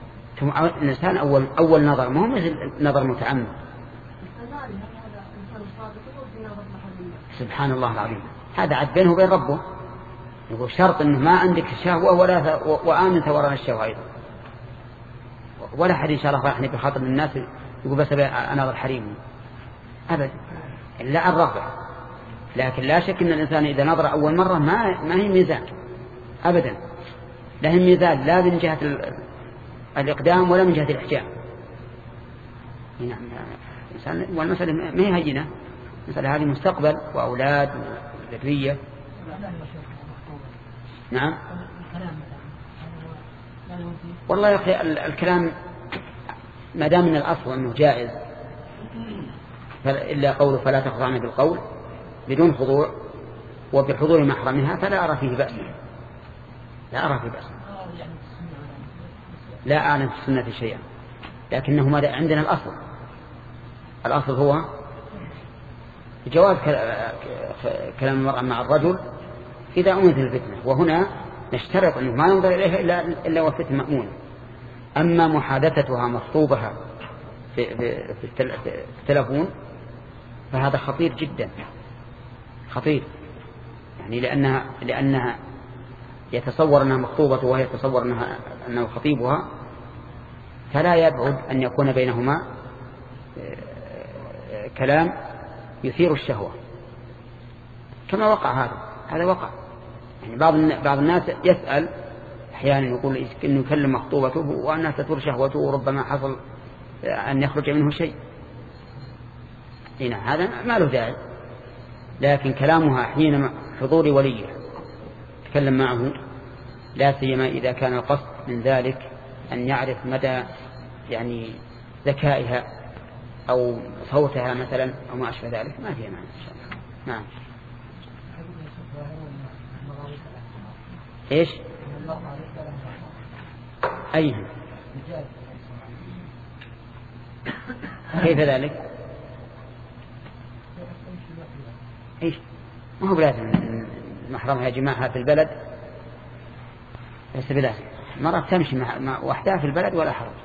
الإنسان أول أول نظر ما هو مثل نظر متعمد. سبحان الله العظيم، هذا عد بينه وبين ربه. يقول شرط أنه ما عندك شهوة ولا وآمن ثوران الشهوة أيضا، ولا حد إن شاء الله راح بخاطر الناس يقول بس أنا الحريم أبدا، إلا الرغبة. لكن لا شك أن الإنسان إذا نظر أول مرة ما ما هي ميزان أبدا، لا هي ميزان لا من جهة الإقدام ولا من جهة الإحجام. نعم، والمسألة ما هي هينة، المسألة هذه مستقبل وأولاد وذرية. نعم والله يا أخي الكلام ما دام من الأصل أنه جائز إلا قوله فلا تخضعن بالقول بدون خضوع وبحضور محرمها، فلا أرى فيه بأس، لا أرى فيه بأس، لا أعلم في السنة شيئا. لكنه ماذا عندنا الأصل، الأصل هو جواز كلام المرأة مع الرجل إذا أمنت الفتنة، وهنا نشترط أنه ما ينظر إليها إلا, إلا وفتنة مأمونة. أما محادثتها مخطوبها في, في, في التلفون فهذا خطير جدا، خطير يعني لأنها, لأنها يتصور أنها مخطوبة وهي يتصور أنها أنه خطيبها، فلا يبعد أن يكون بينهما كلام يثير الشهوة كما وقع هذا هذا وقع. يعني بعض بعض الناس يسأل أحيانا يقول إنه يكلم مخطوبته وأنها تثور شهوته وربما حصل أن يخرج منه شيء. هنا هذا ما له داعي، لكن كلامها حين حضور وليه تكلم معه، لا سيما إذا كان القصد من ذلك أن يعرف مدى يعني ذكائها أو صوتها مثلا أو ما أشبه ذلك، ما فيها معنى إن شاء الله. نعم. إيش؟ أيها كيف ذلك؟ إيش؟ ما هو بلازم محرمها جماعها في البلد، ليس بلازم. مرة تمشي مع وحدها في البلد ولا حرج،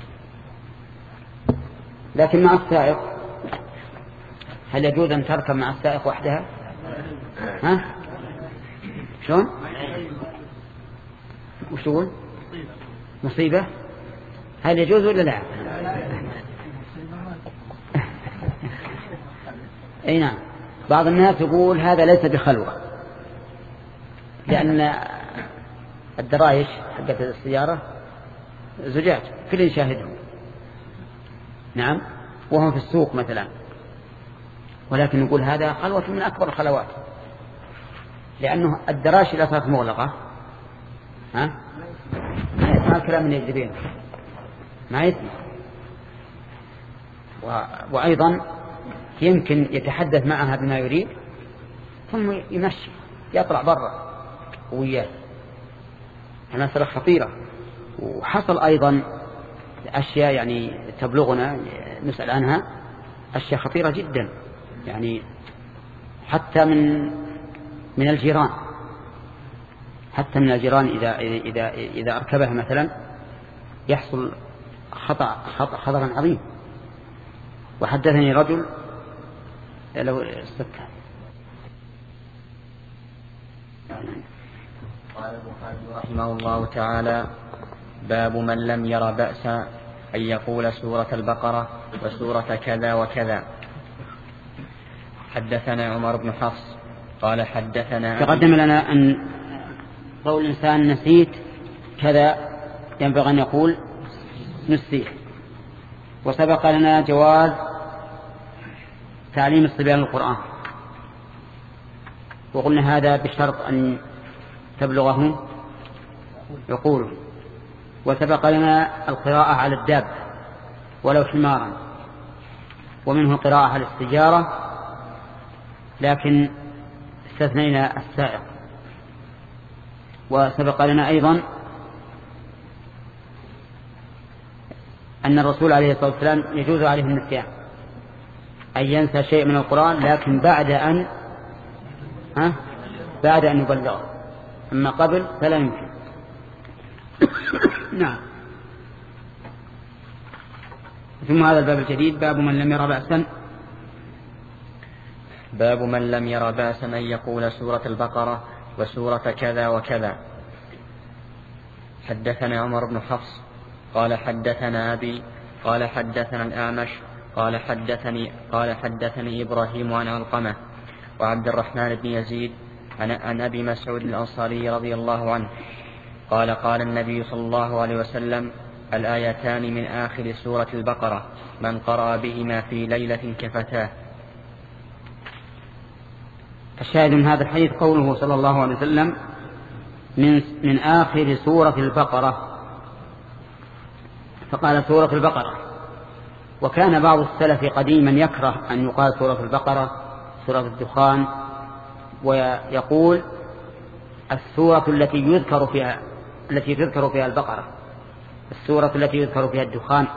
لكن مع السائق هل يجوز أن تركب مع السائق وحدها؟ ها؟ شلون؟ وش تقول؟ مصيبة؟ هل يجوز ولا لا؟ أي نعم. بعض الناس يقول هذا ليس بخلوة، لأن الدرايش حقت السيارة زجاج كل يشاهدهم. نعم، وهم في السوق مثلا، ولكن نقول هذا خلوة من أكبر الخلوات، لأنه الدراش إذا صارت مغلقة ها ما يسمع الكلام من يجربين، ما يسمع. و... وأيضا يمكن يتحدث معها بما يريد ثم يمشي يطلع برا وياه. مسألة خطيرة. وحصل أيضا أشياء يعني تبلغنا نسأل عنها، أشياء خطيرة جدا، يعني حتى من من الجيران، حتى من الجيران إذا إذا إذا أركبها مثلا يحصل خطأ خطأ خطرا عظيم. وحدثني رجل لو استكى قال البخاري رحمه الله تعالى: باب من لم ير بأسا أن يقول سورة البقرة وسورة كذا وكذا. حدثنا عمر بن حفص قال حدثنا. تقدم لنا أن قول الإنسان نسيت كذا ينبغي أن يقول نسيت، وسبق لنا جواز تعليم الصبيان القرآن، وقلنا هذا بشرط أن تبلغه عقوله. وسبق لنا القراءة على الدابة ولو حمارا، ومنه القراءة على السيارة، لكن استثنينا السائق. وسبق لنا أيضا أن الرسول عليه الصلاة والسلام يجوز عليه النسيان، أن ينسى شيء من القرآن لكن بعد أن ها بعد أن يبلغه، أما قبل فلا يمكن. نعم. ثم هذا الباب الجديد، باب من لم ير بأسا باب من لم ير بأسا أن يقول سورة البقرة وسورة كذا وكذا. حدثنا عمر بن حفص قال حدثنا أبي قال حدثنا الأعمش قال حدثني قال حدثني إبراهيم عن علقمة وعبد الرحمن بن يزيد عن أبي مسعود الأنصاري رضي الله عنه قال قال النبي صلى الله عليه وسلم: الآيتان من آخر سورة البقرة من قرأ بهما في ليلة كفتاه. الشاهد من هذا الحديث قوله صلى الله عليه وسلم من, من آخر سورة البقرة، فقال سورة البقرة. وكان بعض السلف قديما يكره أن يقال سورة البقرة سورة الدخان، ويقول السورة التي يذكر فيها التي تذكر فيها البقرة، السورة التي يذكر فيها الدخان.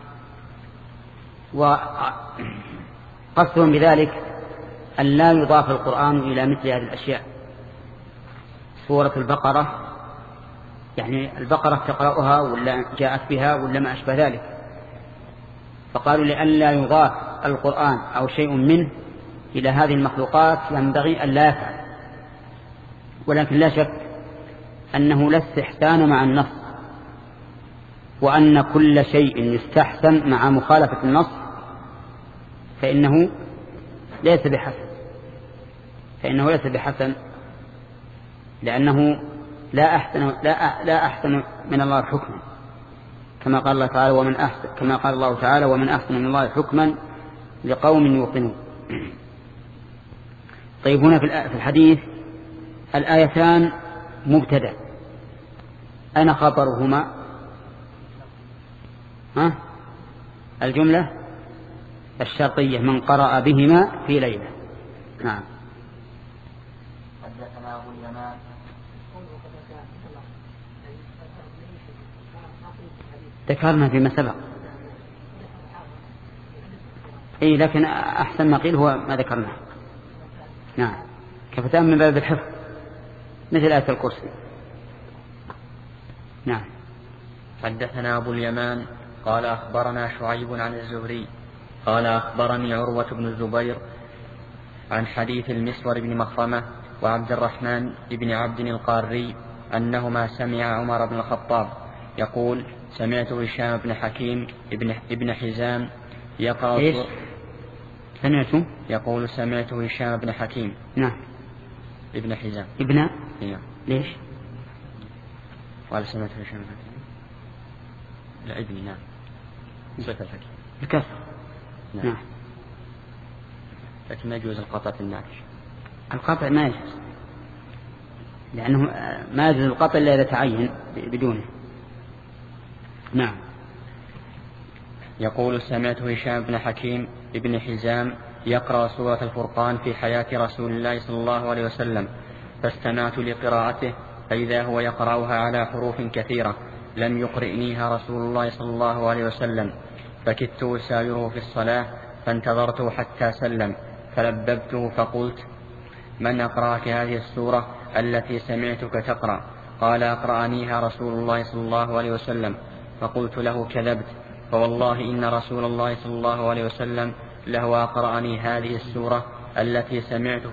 وقصدهم بذلك أن لا يضاف القرآن إلى مثل هذه الأشياء. سورة البقرة يعني البقرة تقرأها ولا جاءت بها ولا ما أشبه ذلك، فقالوا لأن لا يضاف القرآن أو شيء منه إلى هذه المخلوقات ينبغي أن لا يفعل. ولكن لا شك أنه لا استحسان مع النص، وأن كل شيء يستحسن مع مخالفة النص فإنه ليس بحسن فإنه ليس بحسن لأنه لا أحسن لا لا أحسن من الله حكما، كما قال الله تعالى ومن أحسن كما قال الله تعالى ومن أحسن من الله حكما لقوم يوقنون. طيب، هنا في الحديث الآيتان مبتدأ، أنا خبرهما ها الجملة الشرطية من قرأ بهما في ليلة. نعم. حدثنا أبو اليمان ذكرنا فيما سبق، اي لكن احسن ما قيل هو ما ذكرناه. نعم، كفتان من باب الحفظ مثل آية الكرسي. نعم. حدثنا أبو اليمان قال أخبرنا شعيب عن الزهري قال أخبرني عروة بن الزبير عن حديث المسور بن مخرمة وعبد الرحمن بن عبد القاري أنهما سمع عمر بن الخطاب يقول: سمعت هشام بن حكيم ابن, ابن حزام يقرأ إيش؟ سمعت يقول سمعت هشام بن حكيم نعم ابن حزام ابن نعم. ليش؟ قال سمعت هشام بن حكيم لا ابني نعم صفة الحكيم الكسر نعم. نعم. لكن ما يجوز القطع في النعش. القطع ما يجوز لأنه ما يجوز القطع إلا إذا تعين بدونه. نعم. يقول سمعت هشام بن حكيم ابن حزام يقرأ سورة الفرقان في حياة رسول الله صلى الله عليه وسلم، فاستمعت لقراءته فإذا هو يقرأها على حروف كثيرة لم يقرئنيها رسول الله صلى الله عليه وسلم، فكدت أسايره في الصلاة فانتظرته حتى سلم فلببته فقلت: من أقرأك هذه السورة التي سمعتك تقرأ؟ قال: أقرأنيها رسول الله صلى الله عليه وسلم. فقلت له: كذبت، فوالله إن رسول الله صلى الله عليه وسلم له أقرأني هذه السورة التي سمعتك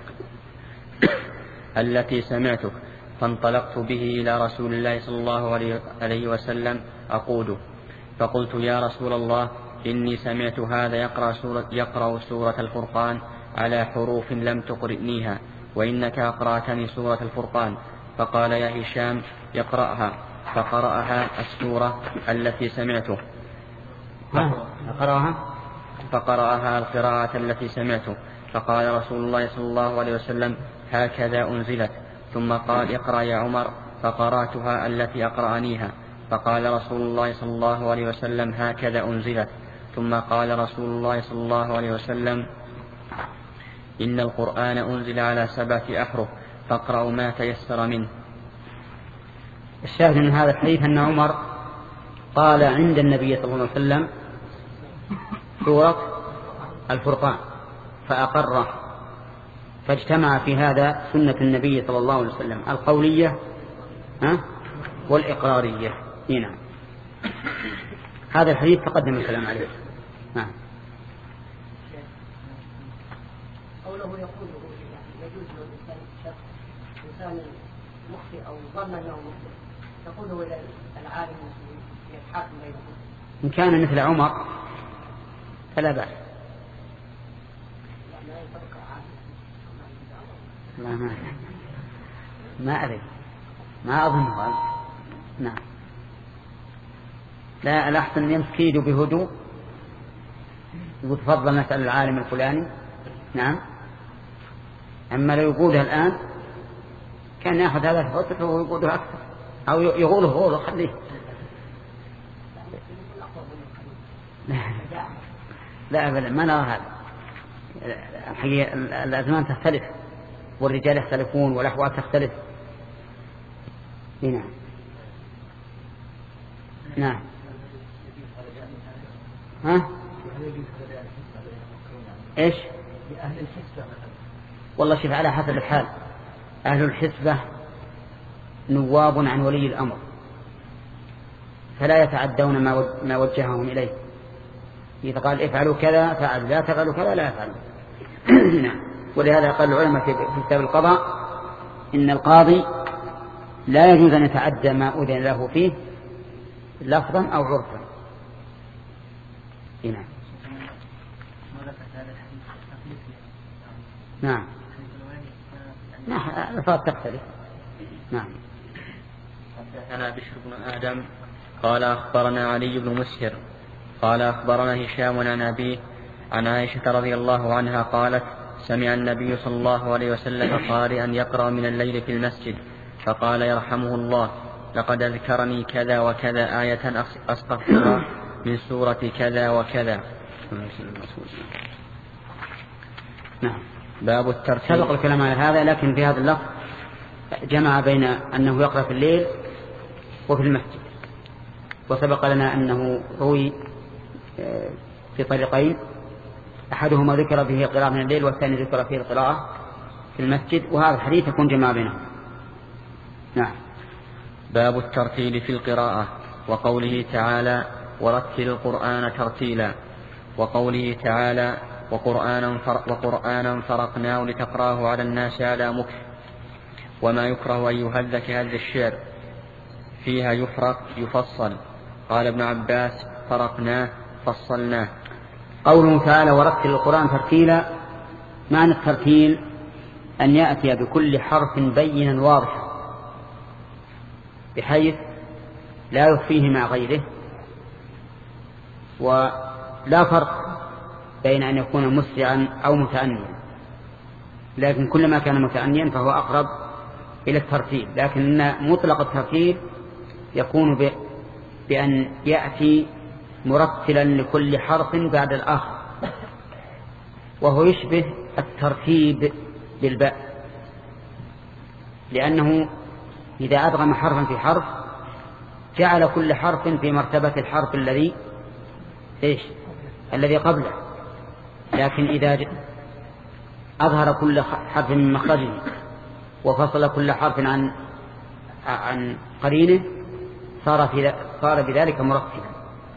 التي سمعتك فانطلقت به إلى رسول الله صلى الله عليه وسلم أقوده، فقلت: يا رسول الله، إني سمعت هذا يقرأ سورة, يقرأ سورة الفرقان على حروف لم تقرئنيها، وإنك أقرأتني سورة الفرقان. فقال: يا هشام يقرأها، فقرأها السورة التي سمعته فقرأها فقرأها القراءة التي سمعته. فقال رسول الله صلى الله عليه وسلم: هكذا أنزلت. ثم قال: اقرأ يا عمر، فقرأتها التي أقرأنيها. فقال رسول الله صلى الله عليه وسلم: هكذا أنزلت. ثم قال رسول الله صلى الله عليه وسلم: إن القرآن أنزل على سبعة أحرف فاقرأوا ما تيسر منه. الشاهد من هذا الحديث أن عمر قال عند النبي صلى الله عليه وسلم سورة الفرقان فأقره، فاجتمع في هذا سنة النبي صلى الله عليه وسلم القولية والإقرارية. هنا هذا الحديث تقدم الكلام عليه. نعم. قوله يقول إنسان مخطئ أو ظن أنه مخطئ تقوله إلى العالم يتحاكم بينهم. إن كان مثل عمر فلا بأس. لا ما ما أدري ما أظن هذا. نعم لا الأحسن يمكيد بهدوء يقول تفضل نسأل العالم الفلاني. نعم أما لو يقودها الآن كان يأخذ هذا الفترة ويقودها أكثر أو يغوله غوله خليه. لا أبدا ما نرى هذا. الحقيقة الأزمان تختلف والرجال يختلفون والأحوال تختلف. نعم نعم ها إيش والله شوف على حسب الحال. أهل الحسبة نواب عن ولي الأمر فلا يتعدون ما وجههم إليه. إذا قال افعلوا كذا فعلوا لا تفعلوا كذا لا يفعلوا. ولهذا قال العلماء في كتاب القضاء إن القاضي لا يجوز أن يتعدى ما أذن له فيه لفظا أو عرفا. نعم نعم نعم الألفاظ تختلف. نعم حدثنا بشر بن آدم قال أخبرنا علي بن مسهر قال أخبرنا هشام عن أبيه عن عائشة رضي الله عنها قالت سمع النبي صلى الله عليه وسلم قارئا يقرأ من الليل في المسجد فقال يرحمه الله لقد أذكرني كذا وكذا آية أسقطتها من سورة كذا وكذا. نعم باب الترتيب. سبق الكلام على هذا لكن في هذا اللفظ جمع بين أنه يقرأ في الليل وفي المسجد. وسبق لنا أنه روي في طريقين أحدهما ذكر به قراءة من الليل والثاني ذكر فيه القراءة في المسجد وهذا الحديث يكون جمع بينهم. نعم باب الترتيل في القراءة وقوله تعالى ورتل القرآن ترتيلا وقوله تعالى وقرآنا, وقرآنا فرقناه لتقراه على الناس على مكث وما يكره أن يهذ كهذ الشعر فيها يفرق يفصل. قال ابن عباس فرقناه فصلناه. قوله تعالى ورتل القرآن ترتيلا معنى الترتيل أن يأتي بكل حرف بينا واضحا بحيث لا يخفيه مع غيره ولا فرق بين أن يكون مسرعا أو متأنيا لكن كلما كان متأنيا فهو أقرب إلى الترتيل. لكن مطلق الترتيل يكون بأن يأتي مرتلا لكل حرف بعد الآخر وهو يشبه الترتيب بالباء لأنه إذا أدغم حرفا في حرف جعل كل حرف في مرتبة الحرف الذي إيش الذي قبله. لكن إذا أظهر كل حرف من مخرجه وفصل كل حرف عن عن قرينه صار في صار بذلك مرتبا.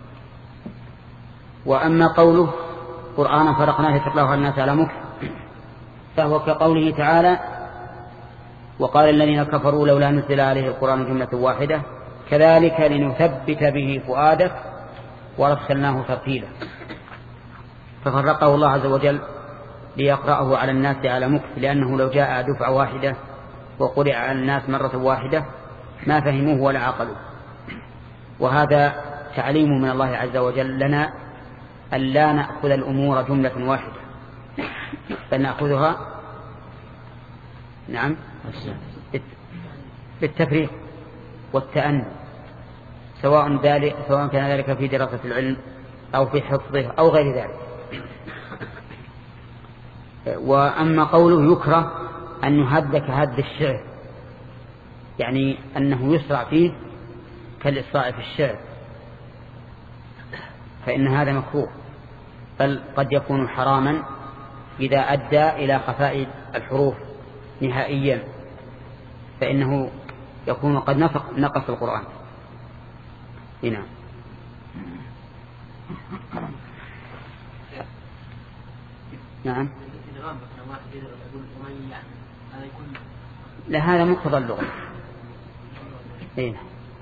وأما قوله قرآنا فرقناه لتقرأه على الناس على مكث فهو كقوله تعالى وقال الذين كفروا لولا نزل عليه القرآن جملة واحدة كذلك لنثبت به فؤادك ورتلناه ترتيلا. ففرقه الله عز وجل ليقرأه على الناس على مكث لأنه لو جاء دفعة واحدة وقرأ على الناس مرة واحدة ما فهموه ولا عقلوه. وهذا تعليم من الله عز وجل لنا أن لا نأخذ الأمور جملة واحدة بل نأخذها نعم بالتفريق والتأني سواء ذلك سواء كان ذلك في دراسة العلم أو في حفظه أو غير ذلك. وأما قوله يكره أن يهد كهد الشعر يعني أنه يسرع فيه كالإسراع في الشعر فإن هذا مكروه بل قد يكون حراما إذا أدى إلى خفاء الحروف نهائيا فإنه يكون قد نقص القرآن. هنا نعم لا هذا مقتضى اللغة. إيه؟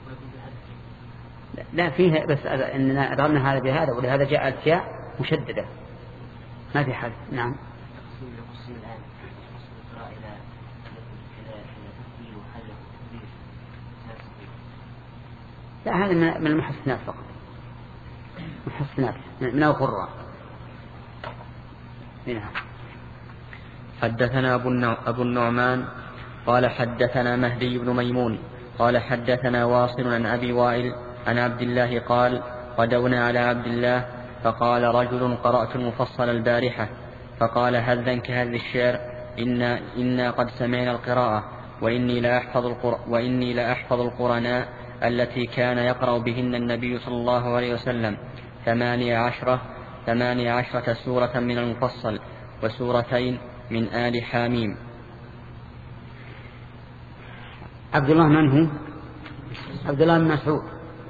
لا فيه، بس إننا أدرنا هذا بهذا، ولهذا جاء الفياء مشددة ما في حد. نعم. لا هذا من المحسنات فقط، محسنات من القراء. نعم. حدثنا أبو النعمان قال حدثنا مهدي بن ميمون قال حدثنا واصل عن أبي وائل عن عبد الله قال غدونا على عبد الله فقال رجل قرأت المفصل البارحة فقال هذا كهذا الشعر إنا, إنا قد سمعنا القراءة وإني لا أحفظ القر... وإني لا أحفظ القرآن التي كان يقرأ بهن النبي صلى الله عليه وسلم ثمانية عشرة ثمانية عشرة سورة من المفصل وسورتين من آل حاميم. عبد الله من هو؟ عبد الله بن مسعود.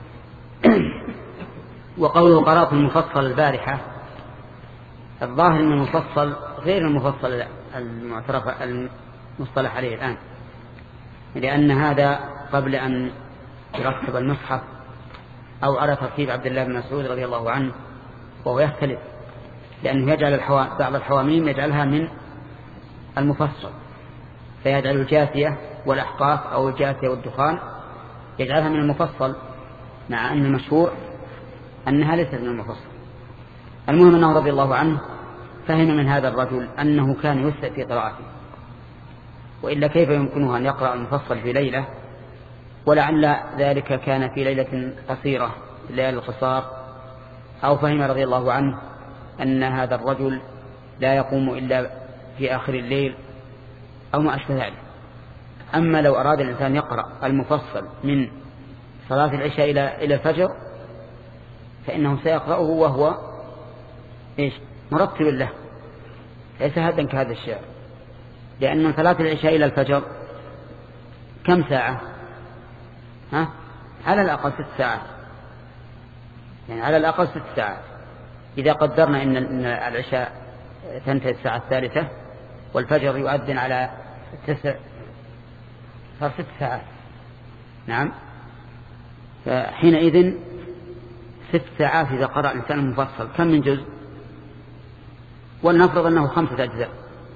وقوله قرأت المفصل البارحة، الظاهر من المفصل غير المفصل المعترف المصطلح عليه الآن، لأن هذا قبل أن يرتب المصحف أو على ترتيب عبد الله بن مسعود رضي الله عنه، وهو يختلف لأنه يجعل الحوا... بعض الحواميم يجعلها من المفصل، فيجعل الجاثية والأحقاف أو الجاثية والدخان يجعلها من المفصل، مع أن المشهور أنها ليست من المفصل. المهم أنه رضي الله عنه فهم من هذا الرجل أنه كان يسرع في قراءته، وإلا كيف يمكنه أن يقرأ المفصل في ليلة؟ ولعل ذلك كان في ليلة قصيرة، ليلة القصار، أو فهم رضي الله عنه أن هذا الرجل لا يقوم إلا في آخر الليل أو ما أشبه ذلك. أما لو أراد الإنسان يقرأ المفصل من صلاة العشاء إلى إلى الفجر فإنه سيقرأه وهو إيش مرتب له، ليس هذا كهذا الشعر، لأن من صلاة العشاء إلى الفجر كم ساعة؟ ها؟ على الأقل ست ساعات، يعني على الأقل ست ساعات. إذا قدرنا إن العشاء تنتهي الساعة الثالثة والفجر يؤذن على تسع، صار ست ساعات. نعم. فحينئذ ست ساعات إذا قرأ الإنسان المفصل كم من جزء؟ ولنفرض أنه خمسة أجزاء،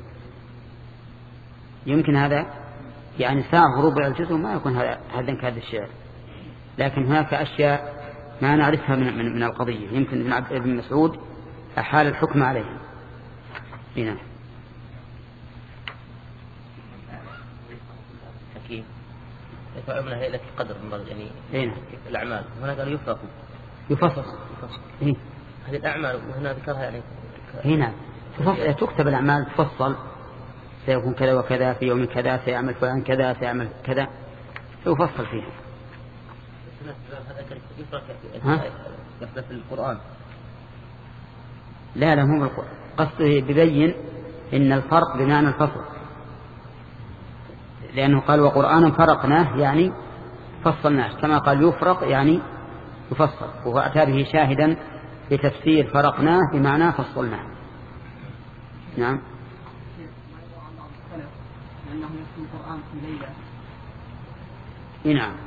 يمكن هذا يعني ساعة وربع الجزء ما يكون هذا هذا كهذا الشعر، لكن هناك أشياء ما نعرفها من, من, من القضية، يمكن ابن عبد ابن مسعود أحال الحكم عليه. هنا حكيم يفعلون هيئة قدر يعني هنا الأعمال، هنا قالوا يفرق يفصل هذه الأعمال، وهنا ذكرها يعني هنا تكتب الأعمال تفصل، سيكون كذا وكذا في يوم كذا، سيعمل فلان كذا، سيعمل كذا، يفصل فيها. ها؟ في القرآن لا لا مو بالقرآن، قصده ببين إن الفرق بمعنى الفصل، لأنه قال وقرآنا فرقناه يعني فصلناه، كما قال يفرق يعني يفصل، وهو أتى به شاهدا لتفسير فرقناه بمعنى فصلناه. نعم. لأنه يكتب القرآن في ليلة. نعم.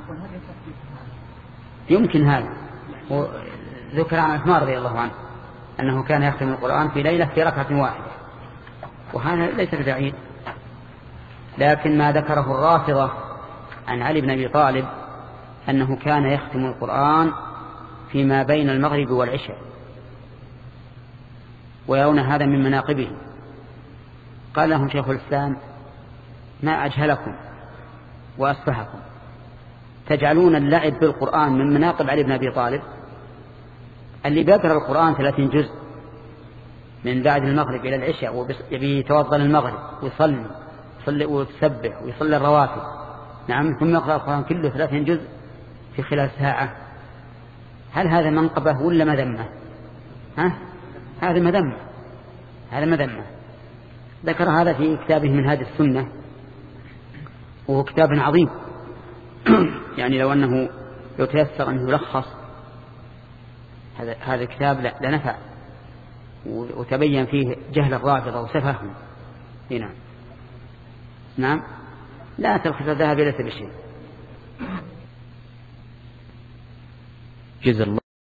يمكن هذا، وذكر عن عثمان رضي الله عنه أنه كان يختم القرآن في ليلة في ركعة واحدة، وهذا ليس بعيد. لكن ما ذكره الرافضة عن علي بن أبي طالب أنه كان يختم القرآن فيما بين المغرب والعشاء، ويرون هذا من مناقبه. قال لهم شيخ الإسلام ما أجهلكم وأسفهكم، تجعلون اللعب بالقرآن من مناقب علي بن أبي طالب اللي بيقرأ القرآن ثلاثين جزء من بعد المغرب إلى العشاء، ويتوضأ المغرب ويصلي يصلي ويسبح ويصلي الرواتب. نعم. ثم يقرأ القرآن كله ثلاثين جزء في خلال ساعة. هل هذا منقبة ولا مذمة؟ ها؟ هذا مذمة، هذا مذمة. ذكر هذا في كتابه من هذه السنة، وهو كتاب عظيم يعني لو أنه لو تيسر أنه يلخص هذا هذا الكتاب لنفع، وتبين فيه جهل الرافضة وسفههم. نعم. نعم. لا ترخص الذهب ليس بشيء. جزا الله